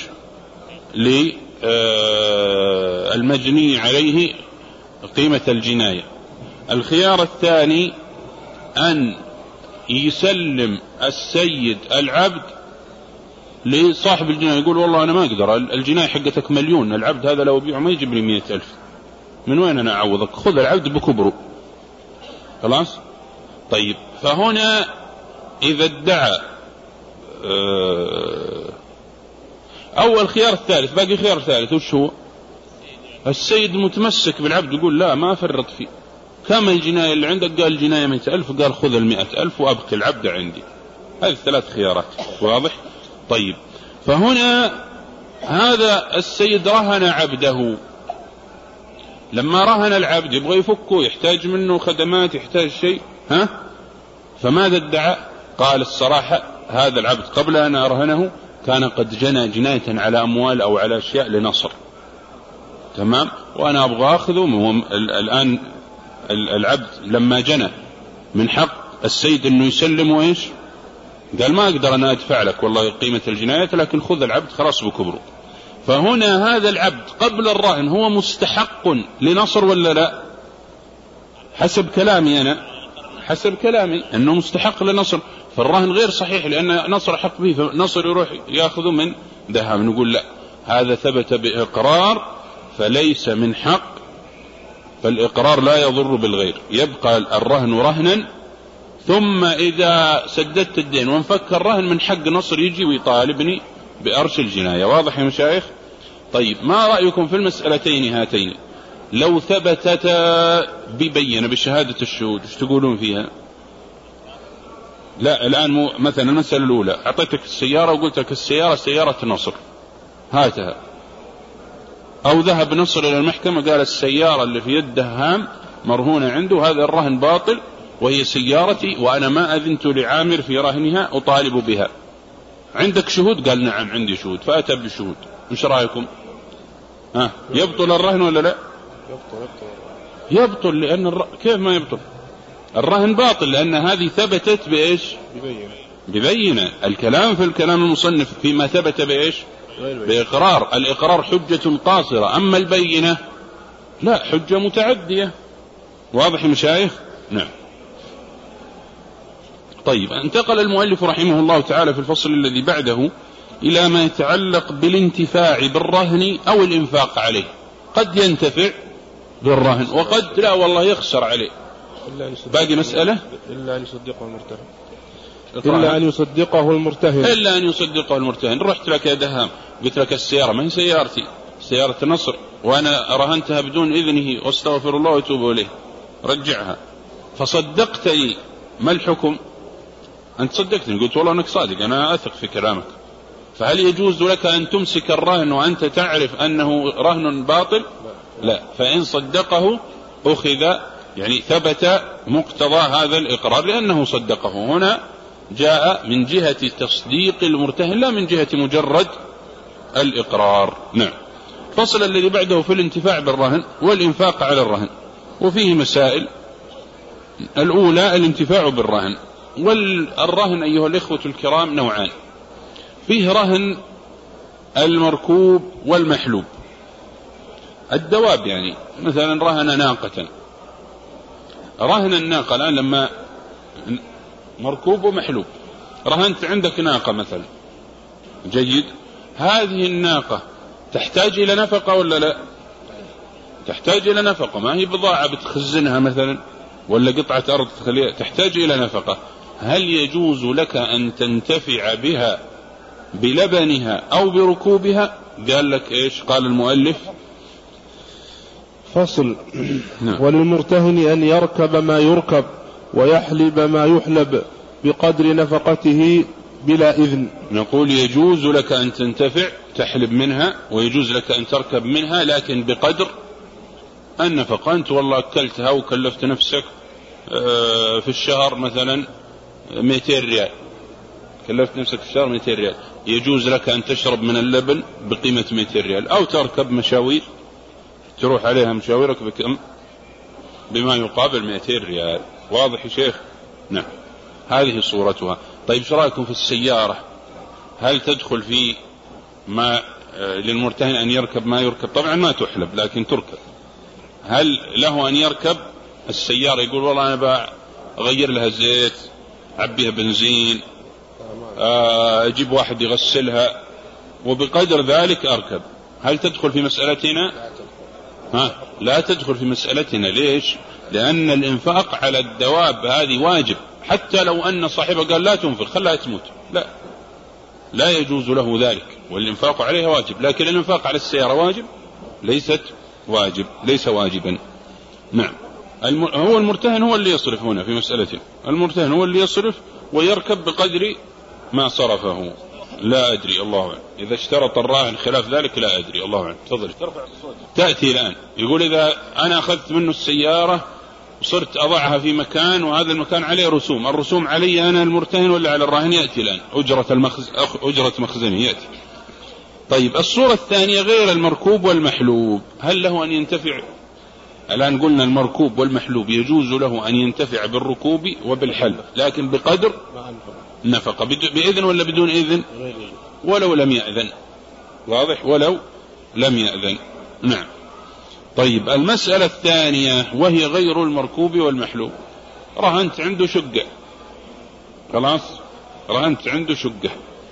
للمجني عليه قيمة الجناية. الخيار الثاني أن يسلم السيد العبد لصاحب الجناية، يقول والله أنا ما أقدر، الجناية حقتك 1,000,000، العبد هذا لو بيعه ما يجيب لي 100,000، من وين أنا أعوضك؟ خذ العبد بكبره، خلاص. طيب، فهنا إذا ادعى أول خيار الثالث، باقي خيار ثالث، وش هو؟ السيد متمسك بالعبد، يقول لا ما فرط فيه، كم الجناية اللي عندك؟ قال الجناية 100,000، قال خذ 100,000 وأبقي العبد عندي. هذه 3 خيارات، واضح؟ طيب، فهنا هذا السيد رهن عبده، لما رهن العبد يبغى يفكه، يحتاج منه خدمات، يحتاج شيء، فماذا ادعى؟ قال الصراحة هذا العبد قبل أن أرهنه كان قد جنى جناية على أموال أو على أشياء لنصر، تمام؟ وأنا أبغى أخذه. الآن العبد لما جنى من حق السيد أنه يسلمه إيش؟ قال ما أقدر أنا أدفع لك والله قيمة الجناية، لكن خذ العبد خلاص بكبره. فهنا هذا العبد قبل الرهن هو مستحق لنصر ولا لا؟ حسب كلامي أنه مستحق لنصر، فالرهن غير صحيح لأن نصر حق به، فنصر يروح يأخذ من ذهب. نقول لا، هذا ثبت بإقرار فليس من حق، فالإقرار لا يضر بالغير، يبقى الرهن رهنا، ثم إذا سددت الدين وانفك الرهن من حق نصر يجي ويطالبني بأرش الجناية. واضح يا مشايخ؟ طيب، ما رأيكم في المسألتين هاتين لو ثبتتا ببينة بشهادة الشهود؟ ايش تقولون فيها؟ لا، الآن مثلا المسألة الأولى أعطيتك السيارة وقلت لك السيارة سيارة نصر، هاتها، أو ذهب نصر إلى المحكمة قال السيارة اللي في يده هام مرهونة عنده، هذا الرهن باطل وهي سيارتي وأنا ما أذنت لعامر في رهنها أطالب بها، عندك شهود؟ قال نعم عندي شهود، فأتى بالشهود. إيش رأيكم؟ يبطل الرهن ولا لا؟ يبطل، لأن كيف ما يبطل؟ الرهن باطل لأن هذه ثبتت بإيش؟ ببينة. الكلام في الكلام المصنف فيما ثبت بإيش؟ بإقرار. الإقرار حجة قاصرة، أما البينة لا، حجة متعدية. واضح يا مشايخ؟ نعم. طيب، انتقل المؤلف رحمه الله تعالى في الفصل الذي بعده إلى ما يتعلق بالانتفاع بالرهن أو الإنفاق عليه. قد ينتفع بالرهن وقد لا والله يخسر عليه، باقي مسألة إلا أن يصدقه المرتهن. إلا أن يصدقه المرتهن. إلا أن يصدقه المرتهن. رحت لك يا دهام قلت لك السيارة ما هي سيارتي، سيارة نصر، وأنا رهنتها بدون إذنه واستغفر الله واتوب إليه، رجعها. فصدقتني، ما الحكم؟ أنت صدقتني، قلت والله أنك صادق، أنا أثق في كلامك. فهل يجوز لك أن تمسك الرهن وأنت تعرف أنه رهن باطل؟ لا. فإن صدقه أخذ، يعني ثبت مقتضى هذا الإقرار لأنه صدقه. هنا جاء من جهة تصديق المرتهن لا من جهة مجرد الإقرار. نعم. فصل الذي بعده في الانتفاع بالرهن والإنفاق على الرهن، وفيه مسائل. الأولى الانتفاع بالرهن. والرهن أيها الإخوة الكرام نوعان، فيه رهن المركوب والمحلوب. الدواب يعني مثلا رهن ناقة، رهن الناقة الآن لما مركوب ومحلوب، رهنت عندك ناقة مثلا، جيد، هذه الناقة تحتاج إلى نفقة ولا لا؟ تحتاج إلى نفقة، ما هي بضاعة بتخزنها مثلا ولا قطعة أرض تخليها، تحتاج إلى نفقة. هل يجوز لك أن تنتفع بها بلبنها أو بركوبها؟ قال لك إيش؟ قال المؤلف فصل. وللمرتهن أن يركب ما يركب ويحلب ما يحلب بقدر نفقته بلا إذن. نقول يجوز لك أن تنتفع تحلب منها، ويجوز لك أن تركب منها، لكن بقدر النفقة. أنت والله أكلتها وكلفت نفسك في الشهر مثلا 200 ريال، كلفت نفسك في الشهر 200 ريال، يجوز لك أن تشرب من اللبن بقيمة 200 ريال، أو تركب مشاوير تروح عليها مشاويرك بكم؟ بما يقابل 200 ريال. واضح يا شيخ؟ نعم. هذه صورتها. طيب ايش رايكم في السيارة؟ هل تدخل في ما للمرتهن أن يركب ما يركب؟ طبعا ما تحلب لكن تركب. هل له أن يركب السيارة، يقول والله أنا بغير لها زيت، عبيها بنزين، أجيب واحد يغسلها، وبقدر ذلك أركب؟ هل تدخل في مسألتنا؟ لا تدخل في مسألتنا. ليش؟ لأن الإنفاق على الدواب هذه واجب، حتى لو أن صاحبه قال لا تنفق خلها تموت، لا يجوز له ذلك، والإنفاق عليها واجب. لكن الإنفاق على السيارة واجب، ليست واجب، ليس واجبا. نعم. هو المرتهن هو اللي يصرف هنا في مسألته، المرتهن هو اللي يصرف ويركب بقدر ما صرفه. لا أدري، الله أعلم. إذا اشترط الراهن خلاف ذلك لا أدري، الله أعلم. تفضل. تأتي الآن يقول إذا أنا أخذت منه السيارة وصرت أضعها في مكان وهذا المكان عليه رسوم، الرسوم علي أنا المرتهن ولا على الراهن؟ يأتي الآن أجرة مخزنه يأتي. طيب الصورة الثانية غير المركوب والمحلوب، هل له أن ينتفع؟ الآن قلنا المركوب والمحلوب يجوز له أن ينتفع بالركوب وبالحلب، لكن بقدر نفقة، بإذن ولا بدون إذن؟ ولو لم يأذن. واضح؟ ولو لم يأذن. نعم. طيب المسألة الثانية وهي غير المركوب والمحلوب، رهنت عنده شقة، خلاص رهنت عنده شقة،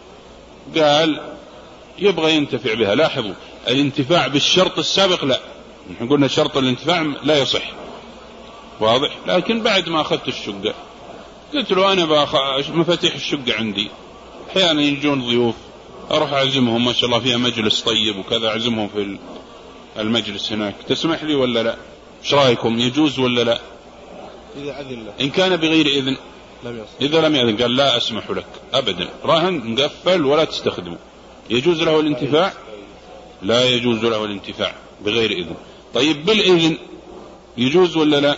قال يبغى ينتفع بها. لاحظوا الانتفاع بالشرط السابق لا، نحن قلنا شرط الانتفاع لا يصح، واضح. لكن بعد ما أخذت الشقة قلت له أنا مفاتيح الشقة عندي، أحيانا يجون ضيوف أروح أعزمهم، ما شاء الله فيها مجلس طيب وكذا، أعزمهم في المجلس هناك، تسمح لي ولا لا؟ ايش رايكم؟ يجوز ولا لا؟ إذا أذن له. إن كان بغير إذن إذا لم يأذن قال لا أسمح لك أبدا، راهن مقفل ولا تستخدمه، يجوز له الانتفاع؟ لا يجوز له الانتفاع بغير إذن. طيب بالإذن يجوز ولا لا؟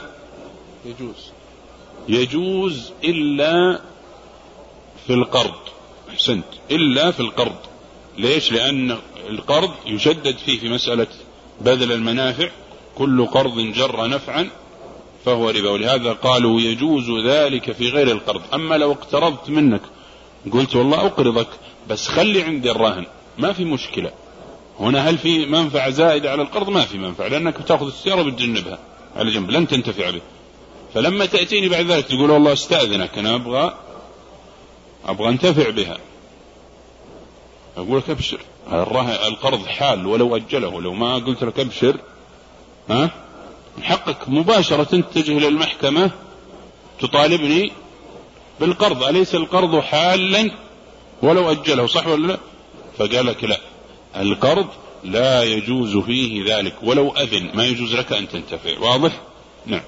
يجوز إلا في القرض. أحسنت، إلا في القرض. ليش؟ لأن القرض يشدد فيه في مسألة بذل المنافع، كل قرض جر نفعا فهو ربا، ولهذا قالوا يجوز ذلك في غير القرض. أما لو اقترضت منك قلت والله أقرضك بس خلي عندي الراهن، ما في مشكلة. هنا هل في منفعة زائدة على القرض؟ ما في منفعة، لأنك بتأخذ السيارة وبتجنبها على جنب، لن تنتفع به. فلما تأتيني بعد ذلك تقول والله استأذنك أنا أبغى أنتفع بها، أقول لك أبشر، القرض حال ولو أجله، لو ما قلت لك أبشر حقك مباشرة تتجه للمحكمة تطالبني بالقرض، أليس القرض حالا ولو أجله، صح ولا لا؟ فقال لك لا، القرض لا يجوز فيه ذلك ولو أذن، ما يجوز لك أن تنتفع. واضح؟ نعم.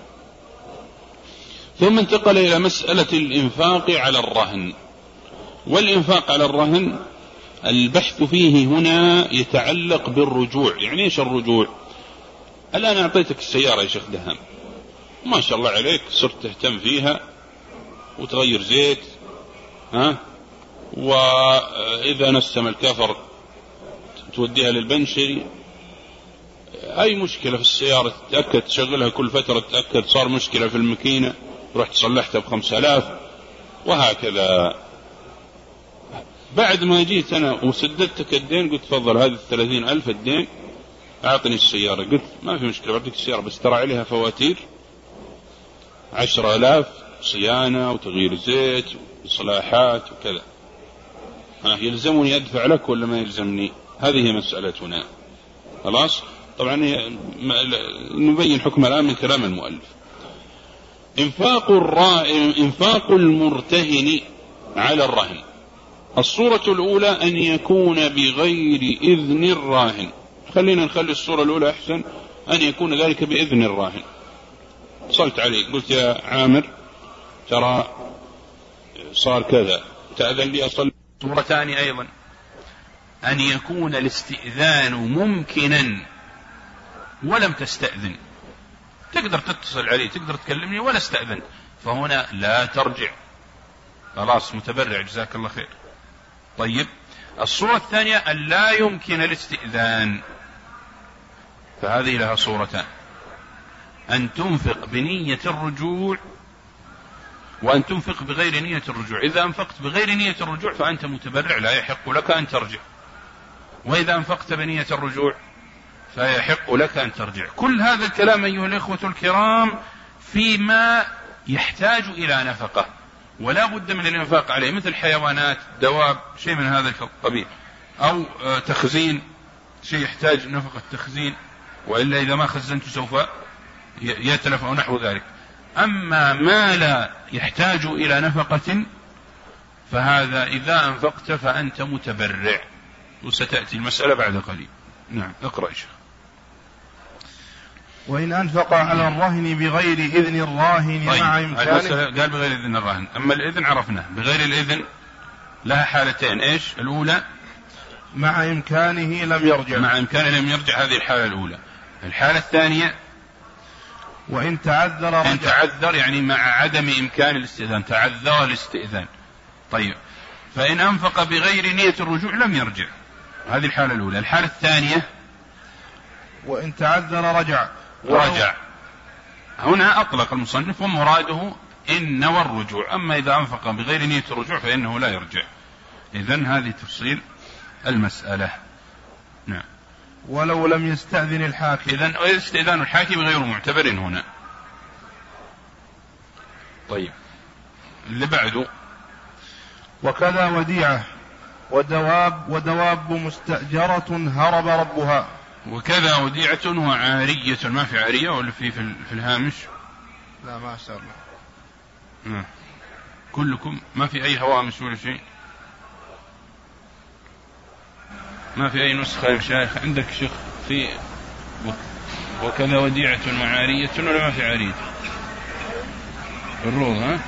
ثم انتقل إلى مسألة الإنفاق على الرهن. والإنفاق على الرهن البحث فيه هنا يتعلق بالرجوع. يعني إيش الرجوع؟ الآن أعطيتك السيارة يا شيخ دهام، ما شاء الله عليك، صرت تهتم فيها وتغير زيت، وإذا نسم الكفر توديها للبنشري، أي مشكلة في السيارة تتأكد، تشغلها كل فترة تتأكد، صار مشكلة في الماكينة رحت صلحتها ب5,000 وهكذا. بعد ما جيت أنا وسددتك الدين قلت تفضل هذه 30,000 الدين، أعطني السيارة. قلت ما في مشكلة بعطيك السيارة، بس ترى عليها فواتير 10,000 صيانة وتغيير زيت وإصلاحات وكذا، يلزمني أدفع لك ولا ما يلزمني؟ هذه مسألتنا. خلاص. طبعا نبين حكم الآن من كلام المؤلف. إنفاق المرتهن على الرهن. الصورة الأولى أن يكون بغير إذن الراهن. خلينا نخلي الصورة الأولى أحسن، أن يكون ذلك بإذن الراهن. اتصلت عليه قلت يا عامر ترى صار كذا، تأذن لي أصل. صورة ثانية أيضا أن يكون الاستئذان ممكنا ولم تستأذن، تقدر تتصل عليه تقدر تكلمني ولا استأذن، فهنا لا ترجع، خلاص متبرع جزاك الله خير. طيب الصورة الثانية أن لا يمكن الاستئذان، فهذه لها صورتان: أن تنفق بنية الرجوع وأن تنفق بغير نية الرجوع. إذا أنفقت بغير نية الرجوع فأنت متبرع لا يحق لك أن ترجع، وإذا أنفقت بنية الرجوع فيحق لك أن ترجع. كل هذا الكلام أيها الإخوة الكرام فيما يحتاج إلى نفقة ولا بد من الإنفاق عليه، مثل حيوانات، دواب، شيء من هذا القبيل، أو تخزين، شيء يحتاج نفقة تخزين، وإلا إذا ما خزنت سوف يتلف أو نحو ذلك. أما ما لا يحتاج إلى نفقة فهذا إذا أنفقت فأنت متبرع، وستأتي المسألة بعد قليل. نعم اقرأ شيخ. وإن أنفق على الرهن بغير إذن الراهن مع إمكانه. قال بغير إذن الراهن، أما الإذن عرفناه، بغير الإذن لها حالتين. إيش الأولى؟ مع إمكانه لم يرجع. مع إمكانه لم يرجع، هذه الحالة الأولى. الحالة الثانية وإن تعذر رجع. إن تعذر يعني مع عدم إمكان الاستئذان، تعذر الاستئذان. طيب فإن أنفق بغير نية الرجوع لم يرجع، هذه الحالة الأولى. الحالة الثانية وإن تعذر رجع. هنا أطلق المصنف ومراده إن والرجوع، أما إذا أنفق بغير نية الرجوع فإنه لا يرجع. إذن هذه تفصيل المسألة. نعم. ولو لم يستأذن الحاكم. إذن استئذان الحاكم غير معتبر هنا. طيب اللي بعده وكذا وديعة ودواب مستأجرة هرب ربها. وكذا وديعة وعارية. ما في عارية ولا في الهامش؟ لا ما شاء الله. كلكم ما في أي هوامش ولا شيء؟ ما في أي نسخة يا شيخ عندك شيخ في وكذا وديعة وعارية ولا ما في عارية؟ في الروض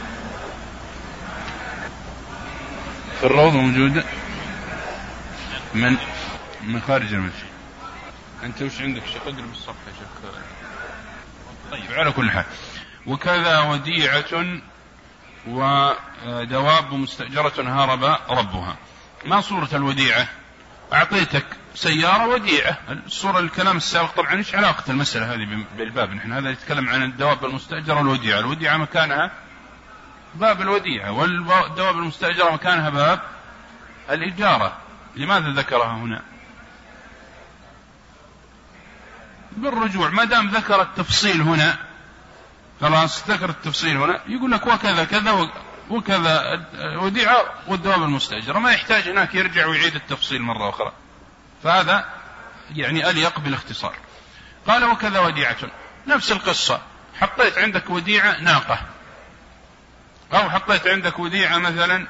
في الروض موجودة من خارج المسجد. أنت وش عندك شيخ؟ اقرب الصفحة يا شيخ. طيب على كل حال وكذا وديعة ودواب مستأجرة هرب ربها. ما صورة الوديعة؟ أعطيتك سيارة وديعة. الصورة الكلام السابق طبعا إيش علاقة المسألة هذه بالباب؟ نحن هذا يتكلم عن الدواب المستأجرة والوديعة. الوديعة مكانها باب الوديعة، والدواب المستأجرة مكانها باب الإجارة. لماذا ذكرها هنا؟ بالرجوع. ما دام ذكر التفصيل هنا خلاص، ذكر التفصيل هنا يقول لك وكذا كذا وكذا وديعة والدواب المستأجرة، ما يحتاج هناك يرجع ويعيد التفصيل مرة أخرى، فهذا يعني أليق بالاختصار. قال وكذا وديعة، نفس القصة، حطيت عندك وديعة ناقة أو حطيت عندك وديعة مثلا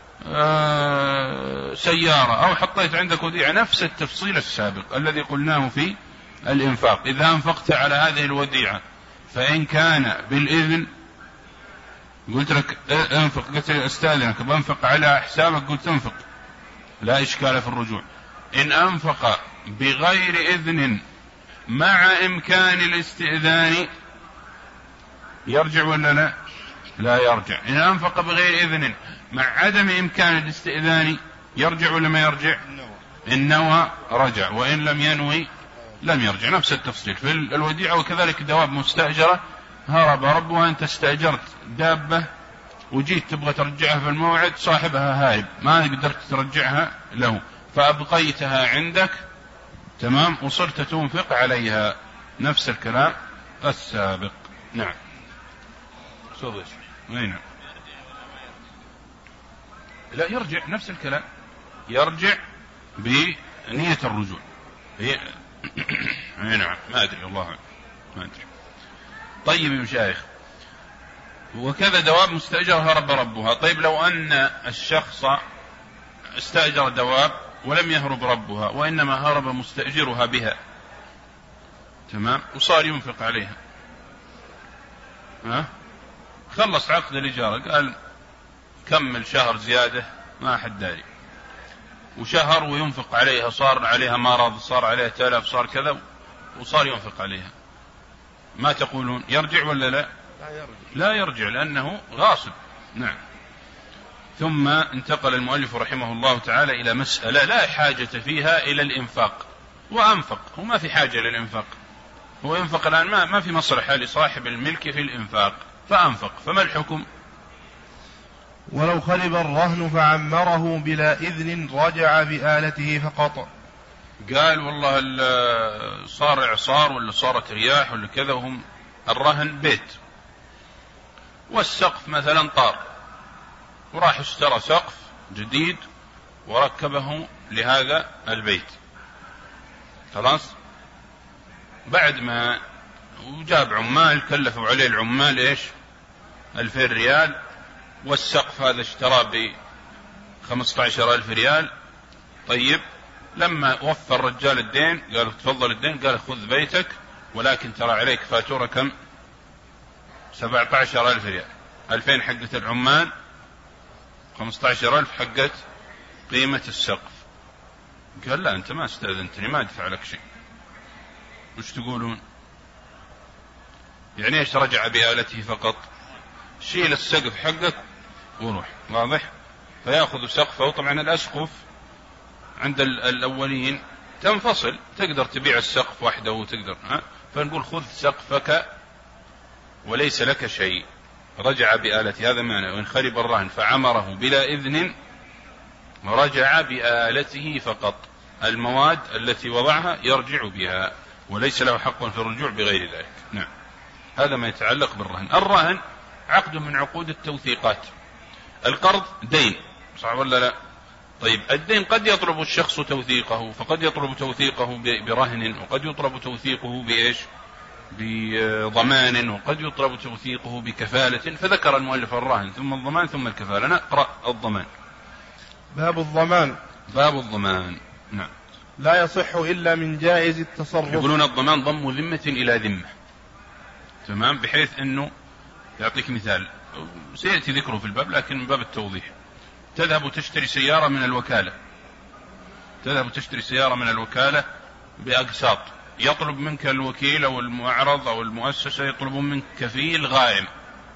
سيارة، أو حطيت عندك وديعة، نفس التفصيل السابق الذي قلناه في الإنفاق. إذا أنفقت على هذه الوديعة فإن كان بالإذن قلت لك انفق، قلت استاذنك بنفق على حسابك، قلت انفق لا إشكال في الرجوع. إن أنفق بغير إذن مع إمكان الاستئذان يرجع ولا لا؟ لا يرجع. إن أنفق بغير إذن مع عدم إمكان الاستئذان يرجع ولا ما يرجع؟ إن نوى رجع، وإن لم ينوي لم يرجع. نفس التفصيل في الوديعة. وكذلك دواب مستأجرة هرب ربها، أنت استأجرت دابة وجيت تبغى ترجعها في الموعد، صاحبها هارب ما قدرت ترجعها له فأبقيتها عندك، تمام، وصرت تنفق عليها. نفس الكلام السابق. نعم. صدق. نعم. لا يرجع، نفس الكلام، يرجع بنية الرجوع. نعم. ما أدري والله ما أدري. طيب يا مشايخ، وكذا دواب مستأجر هرب ربها. طيب لو أن الشخص استأجر دواب ولم يهرب ربها وإنما هرب مستأجرها بها، تمام، وصار ينفق عليها، خلص عقد الإجارة، قال كمل شهر زيادة ما أحد داري، وشهر وينفق عليها، صار عليها مرض، صار عليها تلف، صار كذا، وصار ينفق عليها، ما تقولون يرجع ولا لا؟ لا يرجع لأنه غاصب. نعم. ثم انتقل المؤلف رحمه الله تعالى إلى مسألة لا حاجة فيها إلى الإنفاق، وأنفق، وما في حاجة للإنفاق، هو ينفق الآن، ما في مصلحة لصاحب الملك في الإنفاق فأنفق، فما الحكم؟ ولو خرب الرهن فعمره بلا إذن رجع بآلته فقط. قال والله صار إعصار ولا صارت رياح ولا كذا، وهم الرهن بيت والسقف مثلا طار، وراح اشترى سقف جديد وركبه لهذا البيت، خلاص، بعد ما وجاب عمال كلفوا عليه العمال ايش 2000 ريال، والسقف هذا اشترى ب15,000 ريال. طيب لما وفى الرجال الدين قال تفضل الدين، قال خذ بيتك، ولكن ترى عليك فاتورة كم؟ 17,000 ريال، 2000 حقت العمال، 15,000 حقت قيمة السقف. قال لا أنت ما استأذنتني، ما أدفع لك شيء. وش تقولون؟ يعني ايش رجع بآلته فقط؟ شيل السقف حقك وروح، واضح؟ فيأخذ سقفه. طبعا الأسقف عند الأولين تنفصل، تقدر تبيع السقف وحده وتقدر، فنقول خذ سقفك وليس لك شيء، رجع بآلته، هذا معنى. وإن خرب الرهن فعمره بلا إذن رجع بآلته فقط، المواد التي وضعها يرجع بها وليس له حق في الرجوع بغير ذلك. نعم. هذا ما يتعلق بالرهن. الرهن عقد من عقود التوثيقات. القرض دين، صح ولا لا؟ طيب الدين قد يطلب الشخص توثيقه، فقد يطلب توثيقه برهن، وقد يطلب توثيقه بإيش؟ بضمان، وقد يطلب توثيقه بكفالة. فذكر المؤلف الرهن ثم الضمان ثم الكفالة. نقرأ الضمان. باب الضمان. باب الضمان. نعم. لا يصح إلا من جائز التصرف. يقولون الضمان ضم ذمة إلى ذمة، تمام، بحيث أنه يعطيك مثال سيأتي ذكره في الباب لكن من باب التوضيح. تذهب تشتري سيارة من الوكالة، تذهب تشتري سيارة من الوكالة بأقساط، يطلب منك الوكيل أو المعرض أو المؤسسة يطلبون منك كفيل غارم.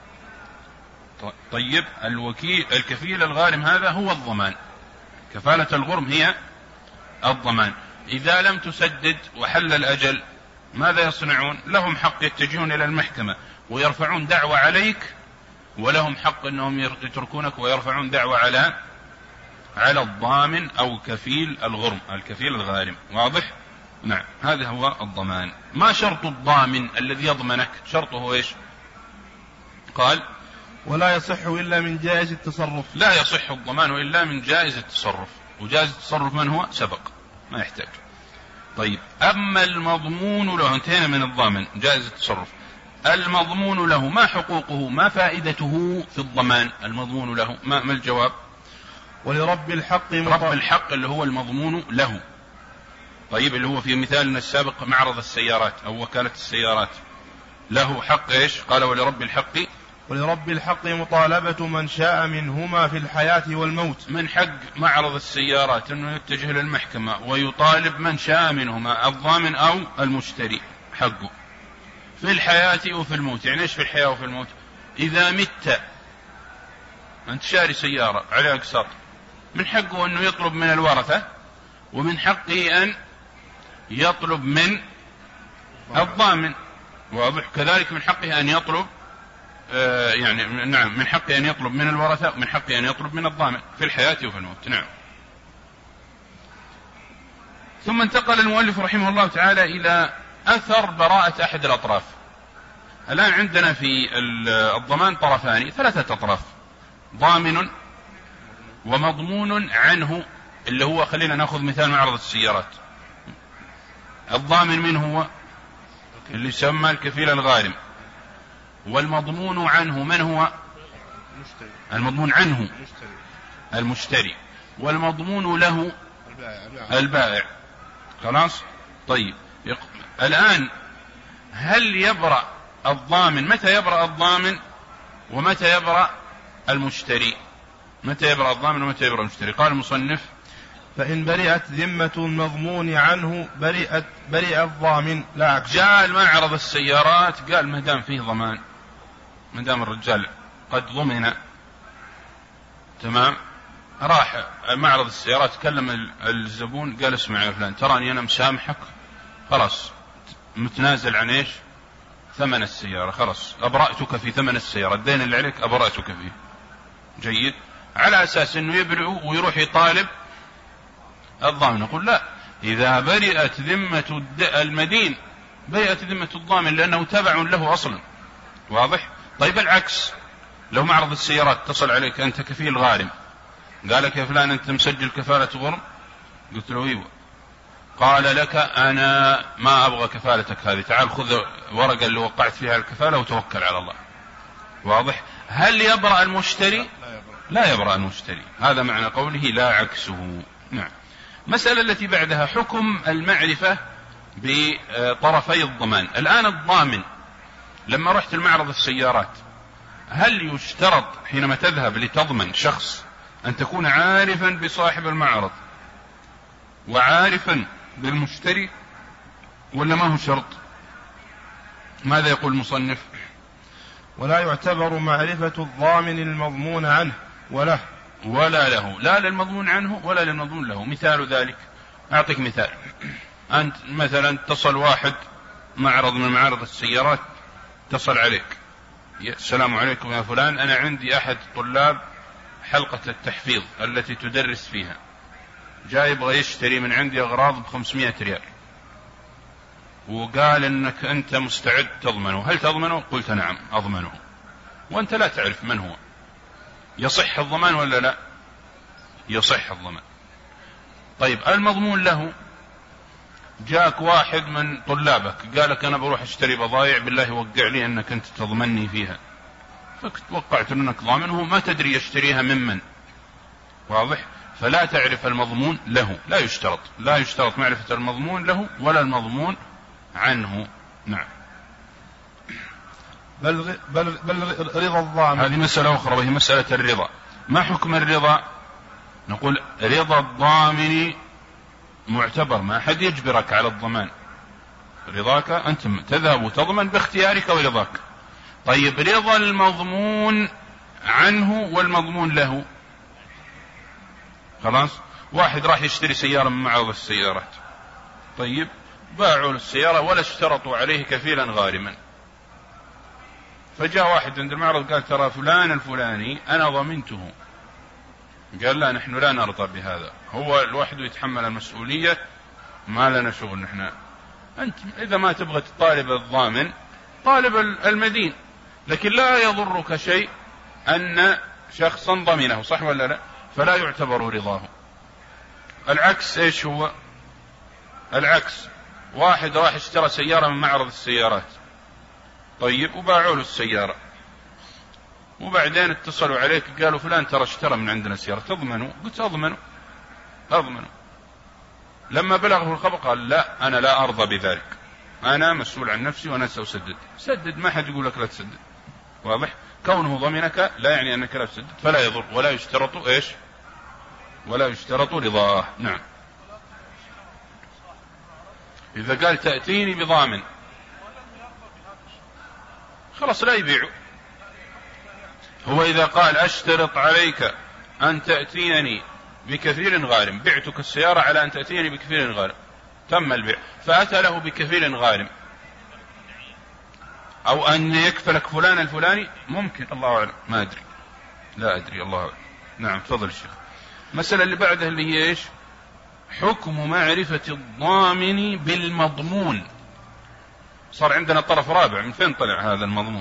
طيب الكفيل الغارم هذا هو الضمان، كفالة الغرم هي الضمان. إذا لم تسدد وحل الأجل ماذا يصنعون؟ لهم حق يتجهون إلى المحكمة ويرفعون دعوة عليك، ولهم حق أنهم يتركونك ويرفعون دعوة على الضامن أو كفيل الغرم، الكفيل الغارم، واضح؟ نعم. هذا هو الضمان. ما شرط الضامن الذي يضمنك؟ شرطه إيش؟ قال ولا يصح إلا من جائز التصرف. لا يصح الضمان إلا من جائز التصرف، وجائز التصرف من هو؟ سبق، ما يحتاج. طيب أما المضمون له، انتهينا من الضامن جائز التصرف. المضمون له ما حقوقه، ما فائدته في الضمان؟ المضمون له ما الجواب؟ ولرب الحق رب الحق اللي هو المضمون له. طيب اللي هو في مثالنا السابق معرض السيارات أو وكالة السيارات، له حق إيش؟ قال ولرب الحق مطالبة من شاء منهما في الحياة والموت. من حق معرض السيارات أنه يتجه للمحكمة ويطالب من شاء منهما، الضامن أو المشتري، حقه في الحياة وفي الموت. يعني إيش في الحياة وفي الموت؟ إذا مت أنت شاري سيارة عليها أقساط، من حقه أنه يطلب من الورثة، ومن حقه أن يطلب من الضامن، واضح؟ كذلك من حقه أن يطلب نعم، من حقه أن يطلب من الورثة، ومن حقه أن يطلب من الضامن في الحياة وفي الموت. نعم. ثم انتقل المؤلف رحمه الله تعالى إلى أثر براءة أحد الأطراف. الآن عندنا في الضمان طرفان، 3 أطراف: ضامن ومضمون عنه، اللي هو خلينا نأخذ مثال معرض السيارات. الضامن منه هو اللي يسمى الكفيل الغارم، والمضمون عنه من هو؟ المضمون عنه المشتري، والمضمون له البائع. خلاص؟ طيب الآن هل يبرأ الضامن؟ متى يبرأ الضامن ومتى يبرأ المشتري؟ متى يبرأ الضامن ومتى يبرأ المشتري؟ قال المصنف: فإن برئت ذمة المضمون عنه برئ الضامن، لا عكس. جاء المعرض السيارات قال ما دام فيه ضمان، ما دام الرجال قد ضمن، تمام، راح معرض السيارات كلم الزبون قال: اسمع يا فلان، تراني أنا مسامحك، خلاص متنازل عن إيش؟ ثمن السيارة، خلاص أبرأتك في ثمن السيارة، الدين اللي عليك أبرأتك فيه. جيد. على أساس أنه يبرئ ويروح يطالب الضامن. نقول لا، إذا برئت ذمة المدين برئت ذمة الضامن، لأنه تبع له أصلا. واضح؟ طيب العكس، لو معرض السيارات اتصل عليك أنت كفيل غارم، قال لك: يا فلان أنت مسجل كفالة غرم؟ قلت له: ايوه. قال لك: أنا ما أبغى كفالتك هذه، تعال خذ ورقة اللي وقعت فيها الكفالة وتوكل على الله. واضح؟ هل يبرأ المشتري؟ لا يبرأ المشتري. هذا معنى قوله لا عكسه. نعم. مسألة التي بعدها حكم المعرفة بطرفي الضمان. الآن الضامن لما رحت المعرض السيارات، هل يشترط حينما تذهب لتضمن شخص أن تكون عارفا بصاحب المعرض وعارفا بالمشتري، ولا ما هو شرط؟ ماذا يقول المصنف؟ ولا يعتبر معرفة الضامن المضمون عنه ولا له، لا للمضمون عنه ولا للمضمون له. مثال ذلك، أعطيك مثال. أنت مثلا اتصل واحد معرض من معارض السيارات، اتصل عليك: السلام عليكم يا فلان، أنا عندي أحد طلاب حلقة التحفيظ التي تدرس فيها، جاي يبغى يشتري من عندي أغراض ب500 ريال، وقال إنك أنت مستعد تضمنه، هل تضمنه؟ قلت: نعم أضمنه. وأنت لا تعرف من هو. يصح الضمان ولا لا؟ يصح الضمان. طيب المضمون له، جاك واحد من طلابك قال لك: أنا بروح أشتري بضائع، بالله وقع لي أنك أنت تضمني فيها، فوقعت أنك ضامنه، ما تدري يشتريها ممن. واضح؟ فلا تعرف المضمون له، لا يشترط معرفة المضمون له ولا المضمون عنه. نعم. بل رضا الضامن. هذه مسألة أخرى وهي مسألة الرضا. ما حكم الرضا؟ نقول: رضا الضامن معتبر، ما أحد يجبرك على الضمان، رضاك أنت تذهب وتضمن باختيارك ورضاك. طيب رضا المضمون عنه والمضمون له، خلاص واحد راح يشتري سيارة من معرض السيارات، طيب باعوا السيارة ولا اشترطوا عليه كفيلا غارما، فجاء واحد عند المعرض قال: ترى فلان الفلاني أنا ضمنته. قال: لا، نحن لا نرضى بهذا، هو الواحد يتحمل المسؤولية، ما لنا شغل نحن. أنت إذا ما تبغى تطالب الضامن طالب المدين، لكن لا يضرك شيء أن شخصا ضمنه، صح ولا لا؟ فلا يعتبر رضاه. العكس إيش هو؟ العكس، واحد راح اشترى سيارة من معرض السيارات، طيب، وباعوا له السيارة، وبعدين اتصلوا عليك قالوا فلان ترى اشترى من عندنا سيارة، تضمنوا؟ قلت أضمنوا. لما بلغه الخبر قال لا، أنا لا أرضى بذلك، أنا مسؤول عن نفسي وأنا سأسدد. سدد، ما حد يقول لك لا تسدد. واضح؟ كونه ضمنك لا يعني أنك لا تسدد، فلا يضر ولا يشترط إيش؟ ولا يشترط رضاه. نعم. إذا قال تأتيني بضامن خلاص لا يبيعه. هو إذا قال أشترط عليك أن تأتيني بكفيل غارم، بعتك السيارة على أن تأتيني بكفيل غارم، تم البيع، فأتى له بكفيل غارم، أو أن يكفلك فلان الفلاني، ممكن، الله أعلم، ما أدري، لا أدري، الله أعلم. نعم، تفضل الشيخ. المسألة اللي بعدها اللي هي إيش؟ حكم معرفة الضامن بالمضمون. صار عندنا طرف رابع، من فين طلع هذا المضمون؟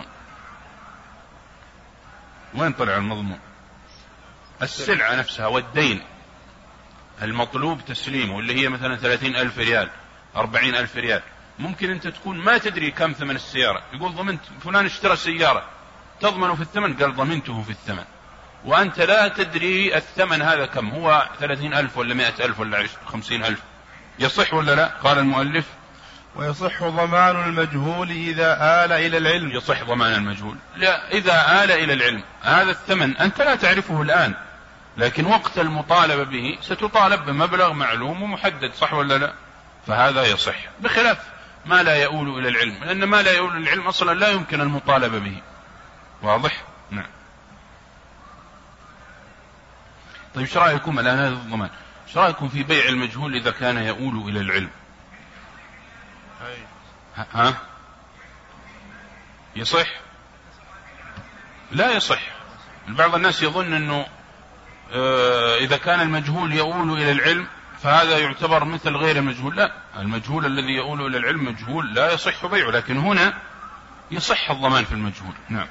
وين طلع المضمون؟ السلعة نفسها والدين المطلوب تسليمه، اللي هي مثلا 30,000 ريال 40,000 ريال. ممكن أنت تكون ما تدري كم ثمن السيارة، يقول ضمنت فلان اشترى سيارة، تضمنه في الثمن؟ قال ضمنته في الثمن، وأنت لا تدري الثمن هذا كم هو، 30,000 ولا 100,000 ولا 50,000. يصح ولا لا؟ قال المؤلف ويصح ضمان المجهول إذا آل إلى العلم. يصح ضمان المجهول، لا، إذا آل إلى العلم. هذا الثمن أنت لا تعرفه الآن، لكن وقت المطالبة به ستطالب بمبلغ معلوم ومحدد، صح ولا لا؟ فهذا يصح، بخلاف ما لا يؤول إلى العلم، لأن ما لا يؤول إلى العلم أصلا لا يمكن المطالبة به. واضح؟ نعم. طيب، ايش رأيكم الآن هذا الضمان؟ ايش رأيكم في بيع المجهول إذا كان يؤول إلى العلم؟ ها؟ يصح؟ لا يصح. بعض الناس يظن أنه إذا كان المجهول يؤول إلى العلم فهذا يعتبر مثل غير المجهول. لا، المجهول الذي يؤول إلى العلم مجهول لا يصح بيعه، لكن هنا يصح الضمان في المجهول. نعم.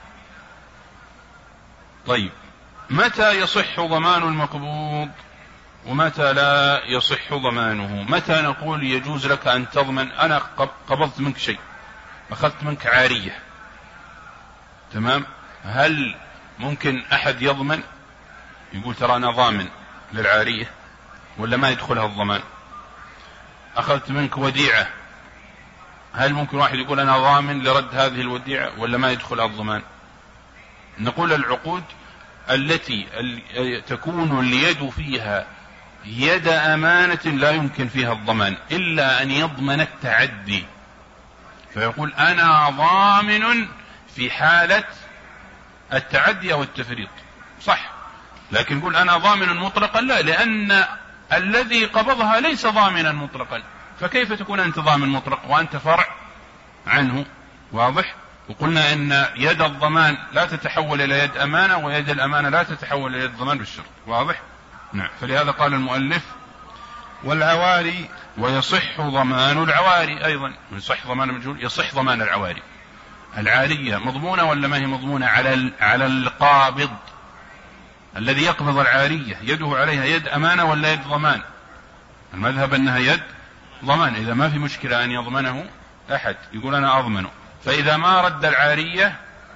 طيب، متى يصح ضمان المقبوض ومتى لا يصح ضمانه؟ متى نقول يجوز لك أن تضمن؟ أنا قبضت منك شيء، أخذت منك عارية، تمام، هل ممكن أحد يضمن يقول ترى أنا ضامن للعارية، ولا ما يدخلها الضمان؟ أخذت منك وديعة، هل ممكن واحد يقول أنا ضامن لرد هذه الوديعة، ولا ما يدخلها الضمان؟ نقول العقود التي تكون اليد فيها يد أمانة لا يمكن فيها الضمان إلا أن يضمن التعدي، فيقول أنا ضامن في حالة التعدي أو التفريط، صح، لكن يقول أنا ضامن مطلقا لا، لأن الذي قبضها ليس ضامنا مطلقا، فكيف تكون أنت ضامن مطلق وأنت فرع عنه؟ واضح؟ وقلنا إن يد الضمان لا تتحول إلى يد أمانة، ويد الأمانة لا تتحول إلى يد ضمان بالشرط. واضح؟ نعم. فلهذا قال المؤلف والعواري، ويصح ضمان العواري أيضا. يصح ضمان المجهول، يصح ضمان العواري. العارية مضمونة ولا ما هي مضمونة؟ على القابض الذي يقبض العارية يده عليها يد أمانة ولا يد ضمان؟ المذهب أنها يد ضمان، إذا ما في مشكلة أن يضمنه أحد يقول أنا أضمنه. فإذا ما رد العارية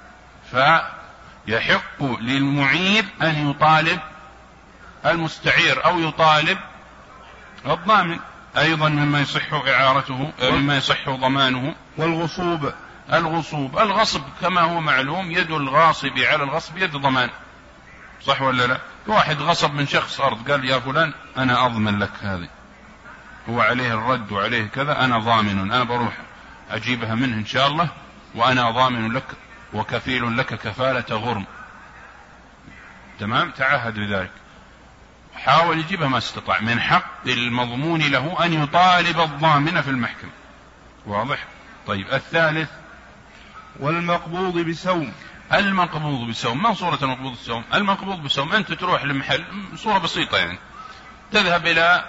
فيحق للمعير أن يطالب المستعير أو يطالب الضامن أيضا مما يصح إعارته، مما يصح ضمانه. والغصوب، الغصب كما هو معلوم، يد الغاصب على الغصب يد ضمان، صح ولا لا؟ واحد غصب من شخص أرض، قال يا فلان أنا أضمن لك هذه، هو عليه الرد وعليه كذا، أنا ضامن، أنا بروح أجيبها منه إن شاء الله، وأنا ضامن لك وكفيل لك كفالة غرم، تمام، تعهد بذلك، حاول يجيبها ما استطاع. من حق المضمون له أن يطالب الضامن في المحكمة. واضح؟ طيب، الثالث والمقبوض بسوم. المقبوض بسوم، ما صورة المقبوض بسوم؟ المقبوض بسوم أنت تروح لمحل، صورة بسيطة يعني، تذهب إلى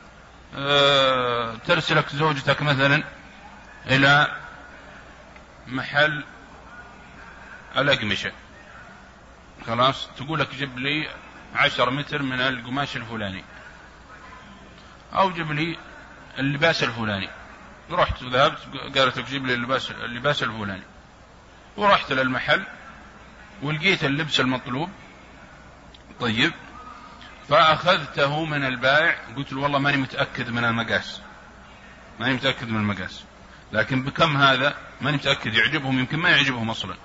ترسلك زوجتك مثلا إلى محل الأقمشة، خلاص، تقول لك جيب لي 10 متر من القماش الفلاني، أو جيب لي اللباس الفلاني. رحت ذهبت قالت لك جيب لي اللباس الفلاني، ورحت للمحل ولقيت اللبس المطلوب، طيب، فأخذته من البائع، قلت له والله ماني متأكد من المقاس، ماني متأكد من المقاس، لكن بكم هذا ماني متأكد، يعجبهم يمكن ما يعجبهم أصلا،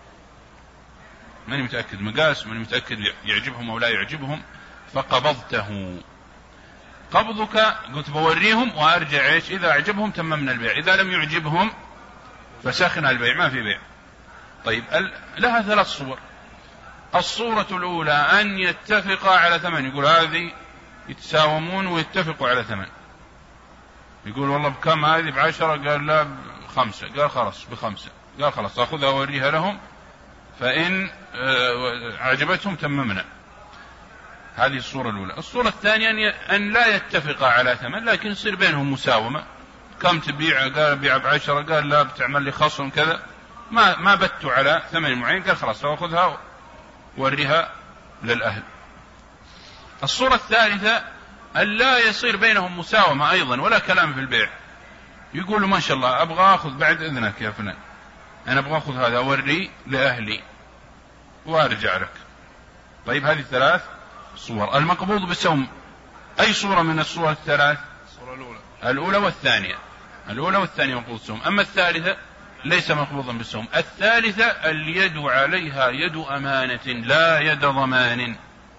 ماني متأكد مقاس، ماني متأكد يعجبهم أو لا يعجبهم. فقبضته. قبضك قلت بوريهم وأرجع إيش، إذا أعجبهم تممنا البيع، إذا لم يعجبهم فسخنا البيع، ما في بيع. طيب لها 3 صور. الصورة الأولى أن يتفقا على ثمن، يقول هذه يتساومون ويتفقوا على ثمن، يقول والله بكم هذه ب10، قال لا ب5، قال خلاص ب5، قال خلاص أخذها وأوريها لهم، فإن عجبتهم تممنا. هذه الصورة الأولى. الصورة الثانية أن لا يتفقا على ثمن، لكن يصير بينهم مساومة، كم تبيع، قال بيع ب10، قال لا بتعمل لي خصم كذا، ما بتوا على ثمن معين، قال خلاص أخذها ووريها للأهل. الصورة الثالثة أن لا يصير بينهم مساومة أيضا ولا كلام في البيع، يقولوا ما شاء الله أبغى أخذ بعد إذنك يا فلان، أنا أبغى أخذ هذا أوري لأهلي وأرجع لك. طيب هذه 3 صور. المقبوض بالسوم أي صورة من الصور ال3؟ الأولى والثانية، الأولى والثانية مقبوض بالسوم. أما الثالثة ليس مقبوضا بالسوم. الثالثة اليد عليها يد أمانة لا يد ضمان.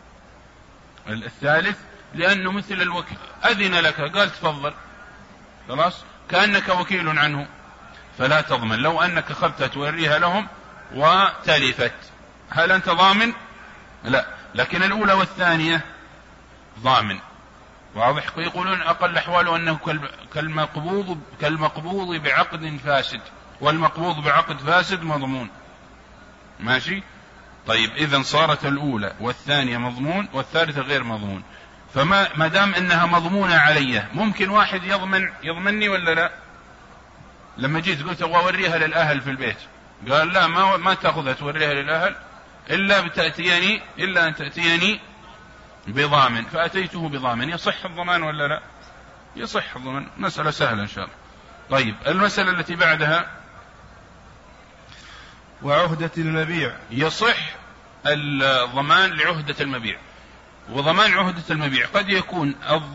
الثالث لأنه مثل الوكيل، أذن لك قال تفضل، خلاص كأنك وكيل عنه، فلا تضمن. لو أنك أخذتها توريها لهم وتلفت، هل أنت ضامن؟ لا. لكن الأولى والثانية ضامن. واضح؟ يقولون أقل أحواله أنه كالمقبوض بعقد فاسد، والمقبوض بعقد فاسد مضمون. ماشي؟ طيب إذن صارت الأولى والثانية مضمون والثالثة غير مضمون. فما دام أنها مضمونة علي، ممكن واحد يضمني ولا لا؟ لما جيت قلت أبغى أوريها للأهل في البيت، قال لا ما تأخذها توريها للأهل إلا أن تأتيني بضامن، فأتيته بضامن، يصح الضمان ولا لا؟ يصح الضمان. مسألة سهلة إن شاء الله. طيب المسألة التي بعدها وعهدة المبيع. يصح الضمان لعهدة المبيع. وضمان عهدة المبيع قد يكون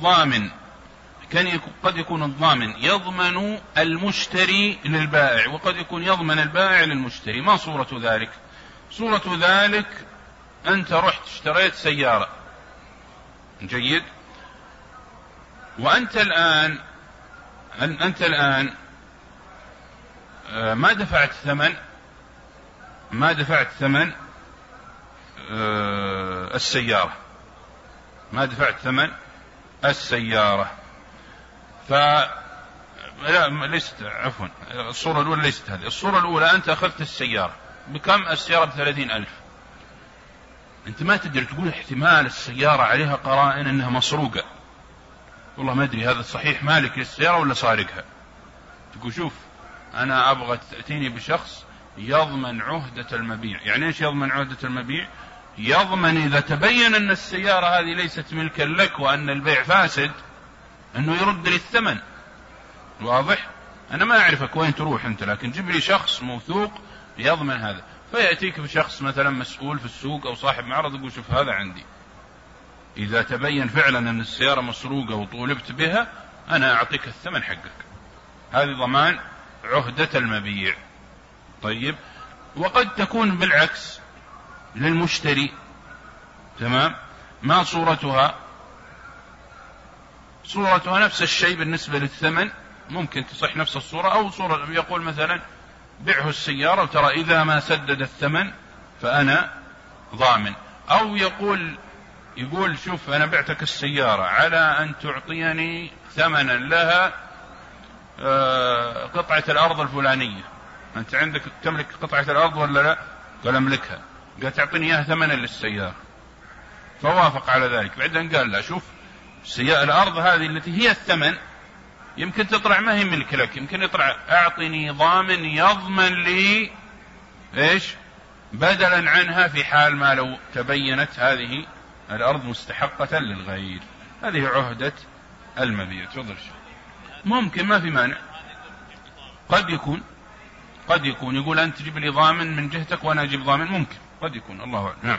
الضامن يضمن المشتري للبائع، وقد يكون يضمن البائع للمشتري. ما صورة ذلك؟ صورة ذلك أنت رحت اشتريت سيارة، جيد، وأنت الآن ما دفعت ثمن السيارة، ما دفعت ثمن السيارة. الصورة الأولى ليست هذه. الصورة الأولى أنت أخذت السيارة، بكم السيارة؟ ب30,000. أنت ما تدري، تقول احتمال السيارة عليها قرائن أنها مسروقة، والله ما أدري هذا صحيح مالك للسيارة ولا سارقها. تقول شوف أنا أبغى تأتيني بشخص يضمن عهدة المبيع. يعني إيش يضمن عهدة المبيع؟ يضمن إذا تبين أن السيارة هذه ليست ملكا لك وأن البيع فاسد أنه يرد لي الثمن. واضح؟ أنا ما أعرفك وين تروح أنت، لكن جيب لي شخص موثوق يضمن هذا. فيأتيك بشخص مثلا مسؤول في السوق أو صاحب معرض، يقول شوف هذا عندي، إذا تبين فعلا أن السيارة مسروقة وطولبت بها أنا أعطيك الثمن حقك. هذه ضمان عهدة المبيع. طيب، وقد تكون بالعكس للمشتري، تمام. ما صورتها؟ صورتها نفس الشيء بالنسبة للثمن، ممكن تصح نفس الصورة، أو صورة يقول مثلا بعه السيارة وترى إذا ما سدد الثمن فأنا ضامن. أو يقول شوف أنا بعتك السيارة على أن تعطيني ثمنا لها قطعة الأرض الفلانية. أنت عندك تملك قطعة الأرض ولا لا؟ قال أملكها. قال تعطيني إياها ثمنا للسيارة، فوافق على ذلك. بعدين قال لا شوف الأرض هذه التي هي الثمن يمكن تطلع ما هي ملك لك، يمكن يطلع أعطني ضامن يضمن لي إيش بدلا عنها في حال ما لو تبينت هذه الأرض مستحقة للغير. هذه عهدة المبيع. تفضل. ممكن، ما في مانع. قد يكون يقول أنت تجيب لي ضامن من جهتك وأنا أجيب ضامن، ممكن قد يكون، الله أعلم. نعم.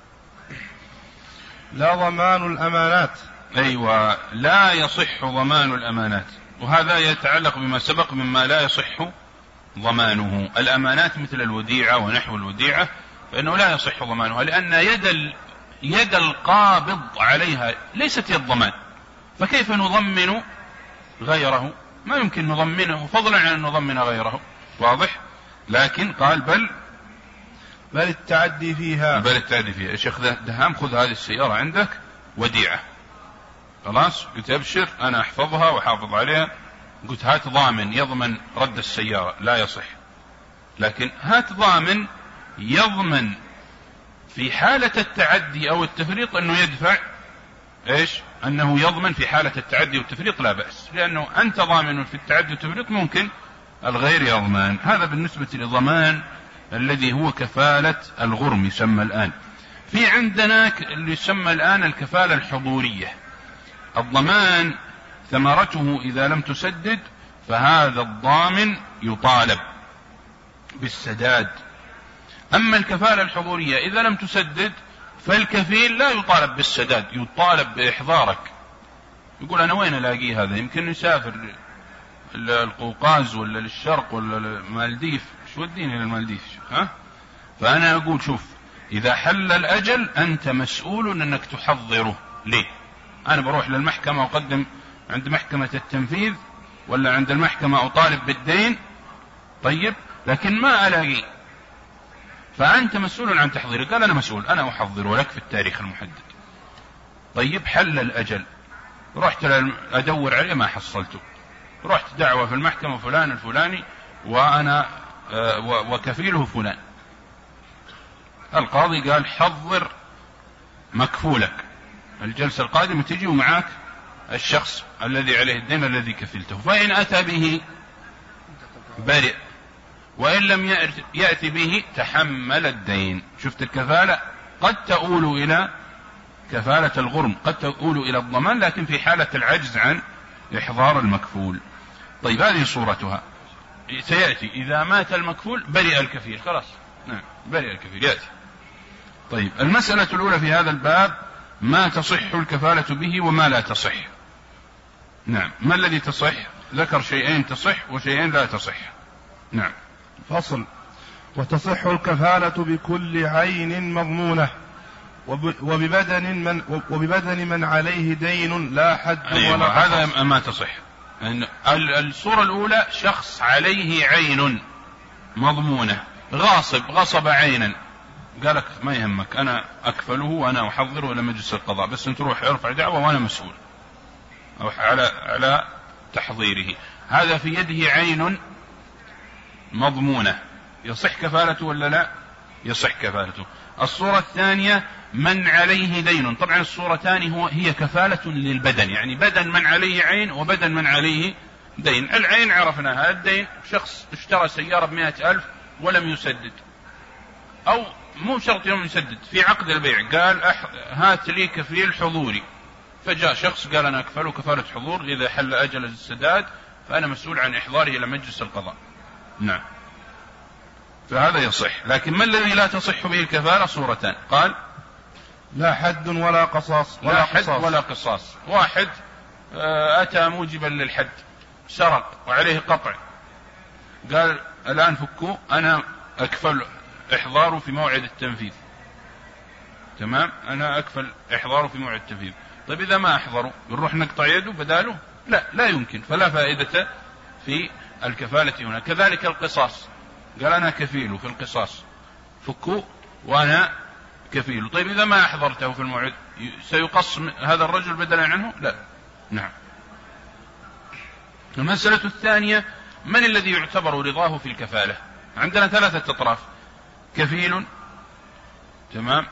لا ضمان الأمانات. أيوة، لا يصح ضمان الأمانات، وهذا يتعلق بما سبق مما لا يصح ضمانه. الأمانات مثل الوديعة ونحو الوديعة فإنه لا يصح ضمانها، لأن يد القابض عليها ليست يد ضمان، فكيف نضمن غيره؟ ما يمكن نضمنه، فضلا عن أن نضمن غيره. واضح؟ لكن قال بل التعدي فيها. يا شيخ دهام خذ هذه السيارة عندك وديعة، خلاص قلت أبشر أنا أحفظها وحافظ عليها، قلت هات ضامن يضمن رد السيارة، لا يصح. لكن هات ضامن يضمن في حالة التعدي أو التفريط أنه يدفع أنه يضمن في حالة التعدي والتفريط لا بأس، لأنه أنت ضامن في التعدي والتفريط، ممكن الغير يضمن. هذا بالنسبة للضمان الذي هو كفالة الغرم يسمى الآن. في عندنا اللي يسمى الآن الكفالة الحضورية. الضمان ثمرته إذا لم تسدد فهذا الضامن يطالب بالسداد. أما الكفالة الحضورية إذا لم تسدد فالكفيل لا يطالب بالسداد، يطالب بإحضارك. يقول أنا وين ألاقي هذا؟ يمكن يسافر القوقاز ولا للشرق ولا المالديف، شو وديني للمالديف؟ فأنا أقول شوف، إذا حل الأجل أنت مسؤول أنك تحضره. ليه؟ أنا بروح للمحكمة وأقدم عند محكمة التنفيذ ولا عند المحكمة أطالب بالدين، طيب، لكن ما ألاقي، فأنت مسؤول عن تحضيره. قال أنا مسؤول، أنا أحضره لك في التاريخ المحدد. طيب حل الأجل، رحت أدور عليه ما حصلته، رحت دعوة في المحكمة فلان الفلاني وأنا وكفيله فلان. القاضي قال حضر مكفولك، الجلسة القادمة تجي ومعاك الشخص الذي عليه الدين الذي كفلته، فإن أتى به برئ، وإن لم يأتي به تحمل الدين. شفت الكفالة قد تؤول إلى كفالة الغرم، قد تؤول إلى الضمان، لكن في حالة العجز عن إحضار المكفول. طيب هذه صورتها سيأتي. إذا مات المكفول برئ الكفيل، خلاص، نعم برئ الكفيل يأتي. طيب المسألة الأولى في هذا الباب ما تصح الكفالة به وما لا تصح. نعم، ما الذي تصح؟ ذكر شيئين تصح وشيئين لا تصح. نعم. فصل: وتصح الكفالة بكل عين مضمونة وببدن من عليه دين لا حد ولا قصاص. هذا ما تصح. الصورة الأولى شخص عليه عين مضمونة، غصب عينا، قالك ما يهمك أنا أكفله وأنا أحضره إلى مجلس القضاء، بس أنت روح ارفع دعوة وأنا مسؤول أو على تحضيره. هذا في يده عين مضمونة، يصح كفالته ولا لا؟ يصح كفالته. الصورة الثانية من عليه دين. طبعا الصورتان هي كفالة للبدن، يعني بدن من عليه عين وبدن من عليه دين. العين عرفناها، الدين شخص اشترى سيارة ب100,000 ولم يسدد، أو مو شرط يوم يسدد، في عقد البيع قال هات لي كفيل حضوري، فجاء شخص قال أنا أكفله كفالة حضور، إذا حل أجل السداد فأنا مسؤول عن إحضاره إلى مجلس القضاء. نعم، فهذا يصح. لكن ما الذي لا تصح به الكفالة؟ صورتان. قال لا حد ولا قصاص. ولا قصاص. واحد أتى موجبا للحد، سرق وعليه قطع، قال الآن فكوا، أنا أكفل إحضاره في موعد التنفيذ. تمام، أنا أكفل إحضاره في موعد التنفيذ. طيب إذا ما أحضره نروح نقطع يده بداله؟ لا يمكن، فلا فائدة في الكفالة هنا. كذلك القصاص، قال أنا كفيله في القصاص، فكوا وأنا كفيله. طيب إذا ما أحضرته في الموعد سيقص هذا الرجل بدلا عنه؟ لا. نعم. المسألة الثانية من الذي يعتبر رضاه في الكفالة؟ عندنا 3 أطراف: كفيل، تمام،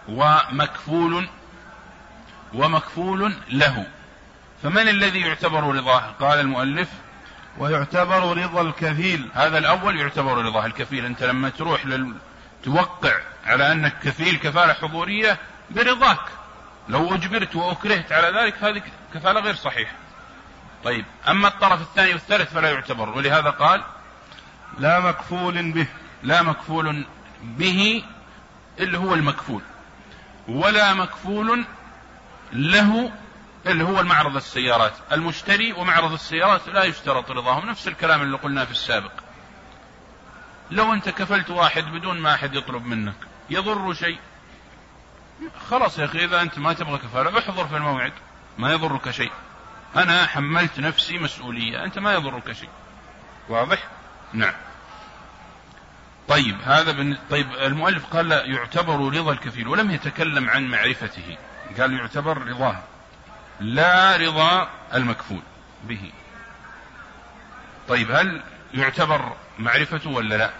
ومكفول له. فمن الذي يعتبر رضاه؟ قال المؤلف ويعتبر رضا الكفيل. هذا الأول يعتبر رضاه الكفيل. أنت لما تروح توقع على أنك كفيل كفالة حضورية برضاك، لو أجبرت وأكرهت على ذلك هذه كفالة غير صحيحة. طيب أما الطرف الثاني والثالث فلا يعتبر، ولهذا قال لا مكفول به. لا مكفول به اللي هو المكفول، ولا مكفول له اللي هو المعرض السيارات. المشتري ومعرض السيارات لا يشترط رضاهم، نفس الكلام اللي قلنا في السابق. لو أنت كفلت واحد بدون ما أحد يطلب منك يضر شيء، خلاص يا أخي، إذا أنت ما تبغى كفالة احضر في الموعد، ما يضرك شيء، أنا حملت نفسي مسؤولية، أنت ما يضرك شيء. واضح؟ نعم. طيب طيب المؤلف قال لا يعتبر رضا الكفيل ولم يتكلم عن معرفته، قال يعتبر رضاه لا رضا المكفول به. طيب هل يعتبر معرفته ولا لا؟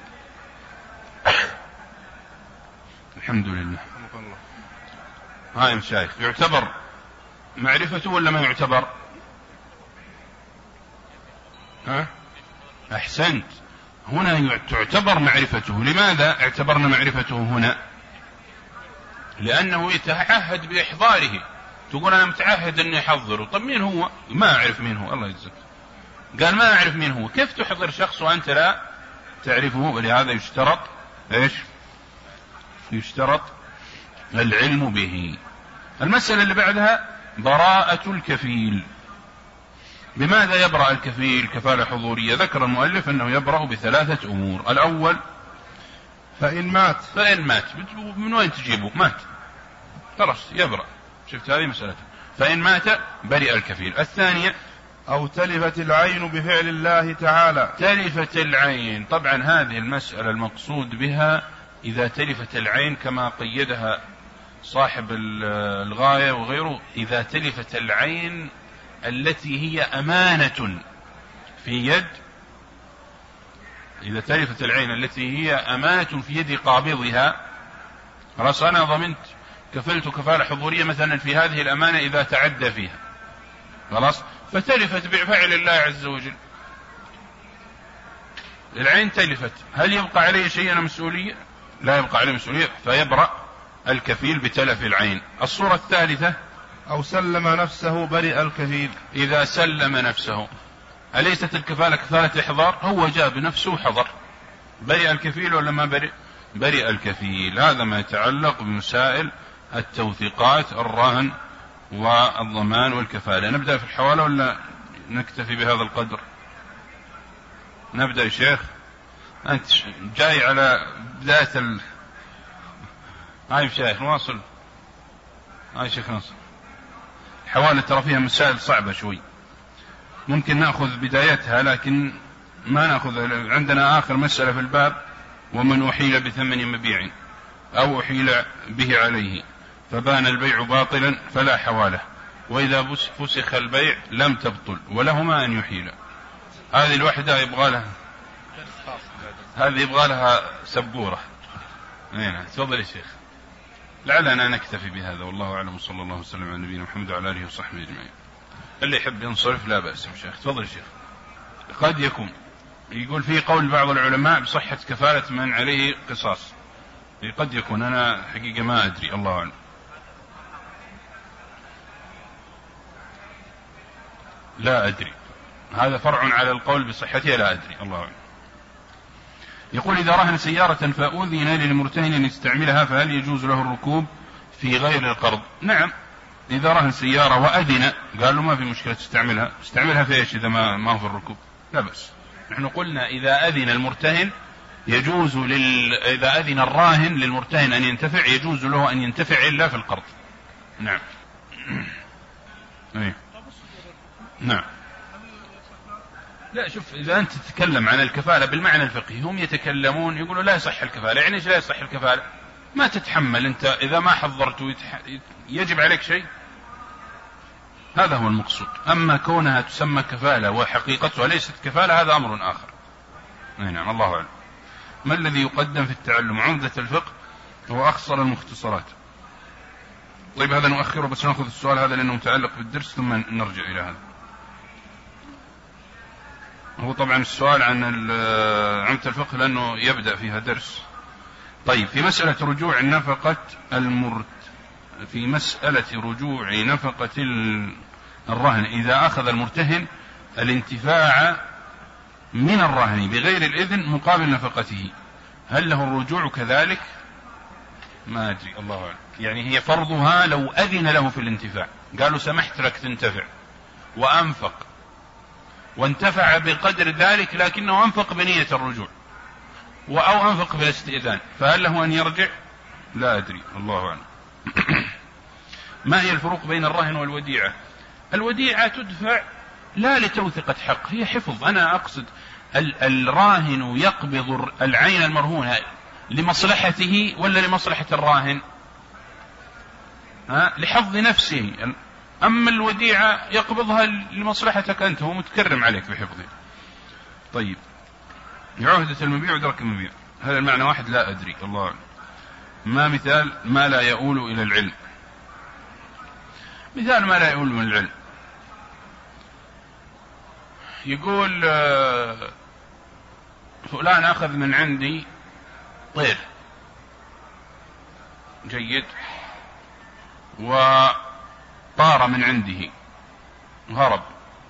الحمد لله. هاي مشايخ، يعتبر معرفته ولا ما يعتبر؟ ها؟ أحسنت، هنا تعتبر معرفته. لماذا اعتبرنا معرفته هنا؟ لأنه يتعهد بإحضاره. تقول أنا متعهد أني أحضره، طب مين هو؟ ما أعرف مين هو، الله يجزاك. قال ما أعرف مين هو، كيف تحضر شخص وأنت لا تعرفه؟ ولهذا يشترط إيش؟ يشترط العلم به. المسألة اللي بعدها براءة الكفيل. بماذا يبرأ الكفيل كفالة حضورية؟ ذكر المؤلف أنه يبرأ بثلاثة أمور. الأول فإن مات. فإن مات، من وين تجيبه؟ مات خلاص يبرأ. شفت هذه مسألة. فإن مات برئ الكفيل. الثانية أو تلفت العين بفعل الله تعالى. تلفت العين، طبعا هذه المسألة المقصود بها إذا تلفت العين كما قيدها صاحب الغاية وغيره، إذا تلفت العين التي هي أمانة في يد، إذا تلفت العين التي هي أمانة في يد قابضها، خلاص أنا ضمنت كفلت كفالة حضورية مثلا في هذه الأمانة إذا تعدى فيها، خلاص فتلفت بفعل الله عز وجل، العين تلفت، هل يبقى عليه شيء مسؤولية؟ لا يبقى عليه مسؤولية، فيبرأ الكفيل بتلف العين. الصورة الثالثة أو سلم نفسه برئ الكفيل. إذا سلم نفسه، أليست الكفالة كفالة إحضار؟ هو جاء بنفسه وحضر، برئ الكفيل ولا ما برئ؟ برئ الكفيل. هذا ما يتعلق بمسائل التوثيقات، الرهن والضمان والكفالة. نبدأ في الحوالة ولا نكتفي بهذا القدر؟ نبدأ يا شيخ، أنت جاي على بداية هاي شيخ نواصل. هاي شيخ نواصل. الحوالة ترى فيها مسائل صعبة شوي، ممكن نأخذ بدايتها لكن ما نأخذ. عندنا آخر مسألة في الباب ومن أحيل بثمن مبيع أو أحيل به عليه فبان البيع باطلا فلا حوالة، وإذا فسخ البيع لم تبطل ولهما أن يحيل. هذه الوحدة يبغى لها، هذه يبغى لها سبورة. نعم تفضل يا شيخ. لعلنا نكتفي بهذا والله أعلم، صلى الله وسلم على نبينا محمد وعلى آله وصحبه أجمعين. اللي يحب ينصرف لا بأس يا شيخ. تفضل يا شيخ. قد يكون يقول فيه قول بعض العلماء بصحة كفالة من عليه قصاص، قد يكون، أنا حقيقة ما أدري، الله أعلم. لا أدري، هذا فرع على القول بصحتها، لا أدري، الله أعلم. يقول إذا رهن سيارة فأذن للمرتهن أن يستعملها فهل يجوز له الركوب في غير القرض؟ نعم، إذا رهن سيارة وأذن قال له ما في مشكلة استعملها في إيش إذا ما هو في الركوب، لا بأس. نحن قلنا إذا أذن المرتهن يجوز إذا أذن الراهن للمرتهن أن ينتفع يجوز له أن ينتفع إلا في القرض. نعم. نعم. لا شوف، إذا أنت تتكلم عن الكفالة بالمعنى الفقهي هم يتكلمون يقولوا لا يصح الكفالة. يعني إيش لا يصح الكفالة؟ ما تتحمل أنت إذا ما حضرت يجب عليك شيء، هذا هو المقصود. أما كونها تسمى كفالة وحقيقتها ليست كفالة هذا أمر آخر. نعم الله أعلم. ما الذي يقدم في التعلم؟ عمدة الفقه هو أخصر المختصرات. طيب هذا نؤخره، بس نأخذ السؤال هذا لأنه متعلق بالدرس ثم نرجع إلى هذا. هو طبعا السؤال عن عمدة الفقه لأنه يبدأ فيها درس. طيب في مسألة رجوع نفقة في مسألة رجوع نفقة الرهن إذا أخذ المرتهن الانتفاع من الرهن بغير الإذن مقابل نفقته، هل له الرجوع كذلك؟ ما أدري، الله أعلم. يعني هي فرضها لو أذن له في الانتفاع، قالوا سمحت لك تنتفع وأنفق وانتفع بقدر ذلك، لكنه أنفق بنية الرجوع أو أنفق بالاستئذان، فهل له أن يرجع؟ لا أدري، الله أعلم. ما هي الفروق بين الرهن والوديعة؟ الوديعة تدفع لا لتوثقة حق، هي حفظ. أنا أقصد الراهن يقبض العين المرهونة لمصلحته ولا لمصلحة الراهن؟ لحفظ نفسه. أما الوديعة يقبضها لمصلحتك أنت، هو متكرم عليك بحفظه. طيب، عهدة المبيع ودرك المبيع، هذا المعنى واحد؟ لا أدري، الله أعلم. ما مثال ما لا يؤول إلى العلم؟ مثال ما لا يؤول من العلم، يقول فلان أخذ من عندي طير جيد وطار من عنده هرب،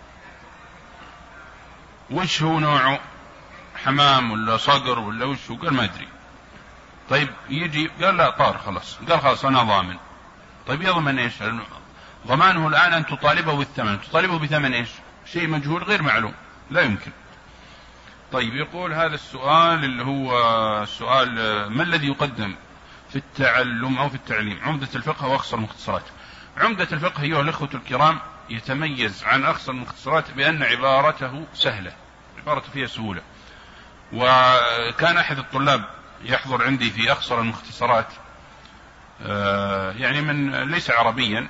وش هو نوعه؟ حمام ولا صقر ولا وش هو؟ قال ما أدري. طيب يجي قال لا طار، خلاص، قال خلاص أنا ضامن. طيب يضمن إيش؟ ضمانه الآن أن تطالبه بالثمن، تطالبه بثمن إيش؟ شيء مجهول غير معلوم، لا يمكن. طيب يقول هذا السؤال اللي هو السؤال ما الذي يقدم في التعلم أو في التعليم، عمدة الفقه وأخصر المختصرات؟ عمدة الفقه أيها الإخوة الكرام يتميز عن أخصر المختصرات بأن عبارته سهلة، عبارته فيها سهولة. وكان أحد الطلاب يحضر عندي في أخصر المختصرات، يعني من ليس عربيا،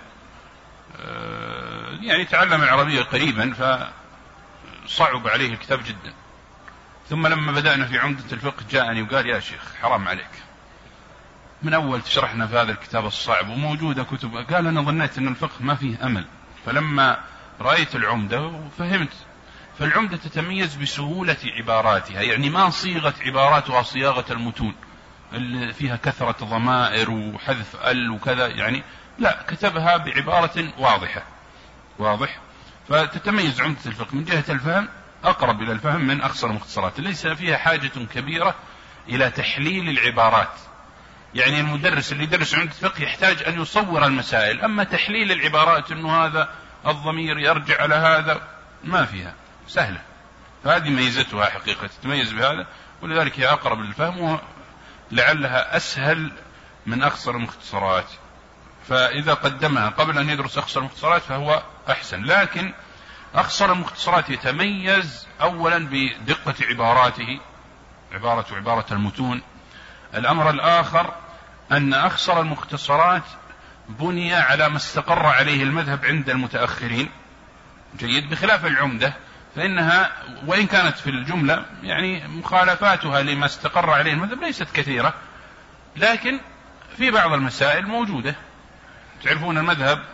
يعني تعلم العربية قريبا فصعب عليه الكتاب جدا. ثم لما بدأنا في عمدة الفقه جاءني وقال يا شيخ حرام عليك، من أول تشرحنا في هذا الكتاب الصعب وموجودة كتب. قال أنا ظنيت أن الفقه ما فيه أمل، فلما رأيت العمدة فهمت. فالعمدة تتميز بسهولة عباراتها، يعني ما صيغت عباراتها صياغة المتون اللي فيها كثرة ضمائر وحذف وكذا، يعني لا، كتبها بعبارة واضح. فتتميز عمدة الفقه من جهة الفهم، أقرب إلى الفهم من أخصر المختصرات، ليس فيها حاجة كبيرة إلى تحليل العبارات. يعني المدرس اللي يدرس عمدة الفقه يحتاج أن يصور المسائل، أما تحليل العبارات أنه هذا الضمير يرجع على هذا ما فيها، سهلة. فهذه ميزتها حقيقة، تتميز بهذا، ولذلك هي أقرب للفهم ولعلها أسهل من أخصر المختصرات. فإذا قدمها قبل أن يدرس أخصر المختصرات فهو أحسن. لكن أخصر المختصرات يتميز أولا بدقة عباراته، عبارة المتون. الأمر الآخر أن أخصر المختصرات بني على ما استقر عليه المذهب عند المتأخرين، جيد، بخلاف العمدة فإنها وإن كانت في الجملة يعني مخالفاتها لما استقر عليه المذهب ليست كثيرة، لكن في بعض المسائل موجودة. تعرفون المذهب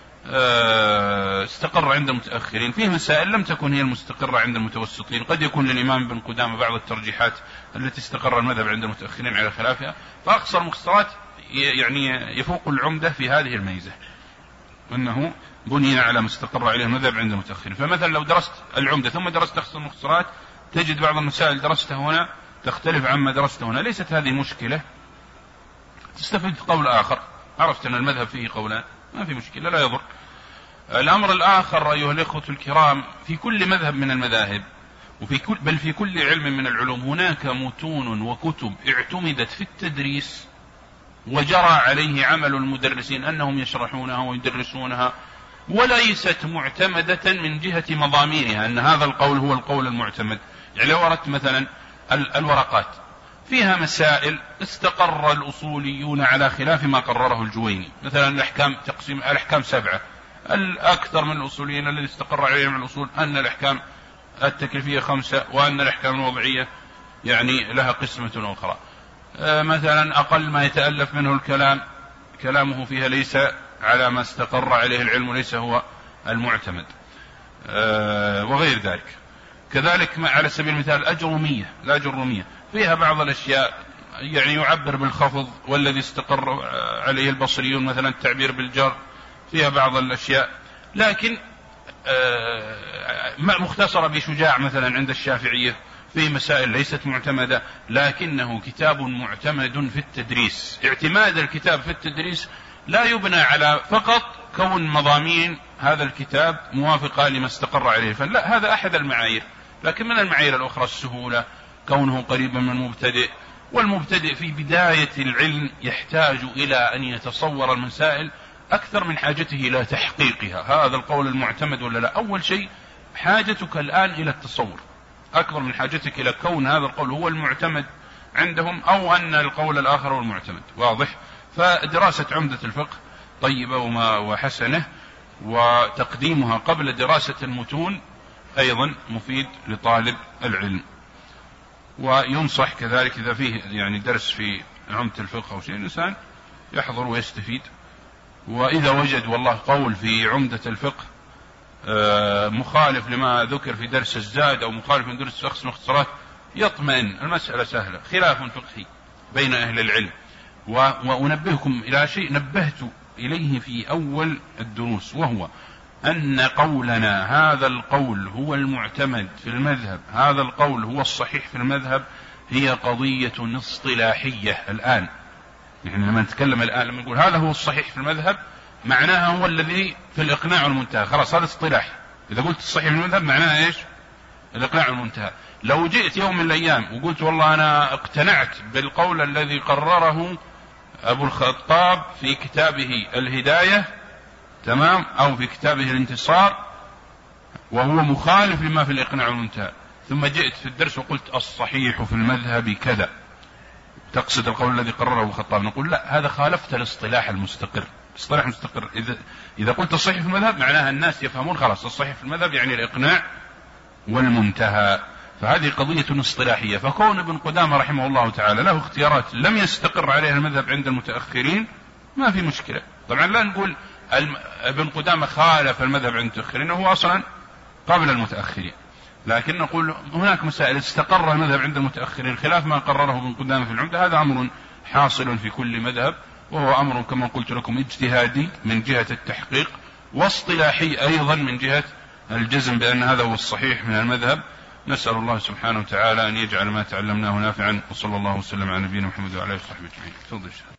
استقر عند المتأخرين، فيه مسائل لم تكن هي المستقرة عند المتوسطين. قد يكون للإمام ابن قدامة بعض الترجيحات التي استقر المذهب عند المتأخرين على خلافها. فأقصر المختصرات يعني يفوق العمدة في هذه الميزة، أنه بني على ما استقر عليه المذهب عند المتأخرين. فمثلا لو درست العمدة ثم درست أخصر المختصرات تجد بعض المسائل درستها هنا تختلف عما درسته هنا، ليست هذه مشكلة، تستفيد قول آخر، عرفت أن المذهب فيه قولان، ما في مشكلة، لا يضر. الأمر الآخر أيها الإخوة الكرام، في كل مذهب من المذاهب بل في كل علم من العلوم هناك متون وكتب اعتمدت في التدريس وجرى عليه عمل المدرسين أنهم يشرحونها ويدرسونها، وليست معتمدة من جهة مضامينها أن هذا القول هو القول المعتمد. يعني لو أردت مثلا الورقات فيها مسائل استقر الأصوليون على خلاف ما قرره الجويني، مثلا الأحكام، تقسيم الأحكام 7، الأكثر من الأصوليين الذي استقر عليهم الأصول أن الأحكام التكليفية 5، وأن الأحكام الوضعية يعني لها قسمة أخرى. مثلا أقل ما يتألف منه الكلام كلامه فيها ليس على ما استقر عليه العلم وليس هو المعتمد، وغير ذلك. كذلك على سبيل المثال الأجرومية فيها بعض الأشياء يعني يعبر بالخفض، والذي استقر عليه البصريون مثلا التعبير بالجر، فيها بعض الأشياء، لكن مختصر بشجاع مثلا عند الشافعية في مسائل ليست معتمدة، لكنه كتاب معتمد في التدريس. اعتماد الكتاب في التدريس لا يبنى على فقط كون مضامين هذا الكتاب موافقة لما استقر عليه الفن، لا، هذا أحد المعايير، لكن من المعايير الأخرى السهولة، كونه قريبا من المبتدئ، والمبتدئ في بداية العلم يحتاج إلى أن يتصور المسائل أكثر من حاجته إلى تحقيقها. هذا القول المعتمد ولا لا؟ أول شيء حاجتك الآن إلى التصور أكبر من حاجتك إلى كون هذا القول هو المعتمد عندهم أو أن القول الآخر هو المعتمد. واضح؟ فدراسة عمدة الفقه طيبة وحسنة، وتقديمها قبل دراسة المتون أيضا مفيد لطالب العلم. وينصح كذلك إذا فيه يعني درس في عمدة الفقه أو شيء الإنسان يحضر ويستفيد. وإذا وجد والله قول في عمدة الفقه مخالف لما ذكر في درس الزاد أو مخالف من درس شخص مختصرات يطمئن، المسألة سهلة، خلاف فقهي بين أهل العلم. وأنبهكم إلى شيء نبهت إليه في أول الدروس، وهو أن قولنا هذا القول هو المعتمد في المذهب، هذا القول هو الصحيح في المذهب، هي قضية اصطلاحية الآن. يعني لما نتكلم الآن لما نقول هذا هو الصحيح في المذهب معناها هو الذي في الإقناع والمنتهى، خلاص هذا اصطلاح. إذا قلت الصحيح في المذهب معناها إيش؟ الإقناع والمنتهى. لو جئت يوم من الأيام وقلت والله أنا اقتنعت بالقول الذي قرره أبو الخطاب في كتابه الهداية، تمام، أو في كتابه الانتصار، وهو مخالف لما في الإقناع والمنتهى، ثم جئت في الدرس وقلت الصحيح في المذهب كذا، تقصد القول الذي قرره أبو الخطاب، نقول لا، هذا خالفت الاصطلاح المستقر. الاصطلاح المستقر إذا قلت الصحيح في المذهب معناها الناس يفهمون خلاص الصحيح في المذهب يعني الإقناع والمنتهى، فهذه قضية اصطلاحية. فكون ابن قدامة رحمه الله تعالى له اختيارات لم يستقر عليها المذهب عند المتأخرين ما في مشكلة. طبعا لا نقول ابن قدامة خالف المذهب عند المتأخرين، هو أصلا قبل المتأخرين، لكن نقول هناك مسائل استقر المذهب عند المتأخرين خلاف ما قرره ابن قدامة في العمدة، هذا أمر حاصل في كل مذهب، وهو أمر كما قلت لكم اجتهادي من جهة التحقيق، واصطلاحي أيضا من جهة الجزم بأن هذا هو الصحيح من المذهب. نسأل الله سبحانه وتعالى أن يجعل ما تعلمناه نافعا، وصلى الله وسلم على نبينا محمد وعلى آله وصحبه أجمعين. تفضل.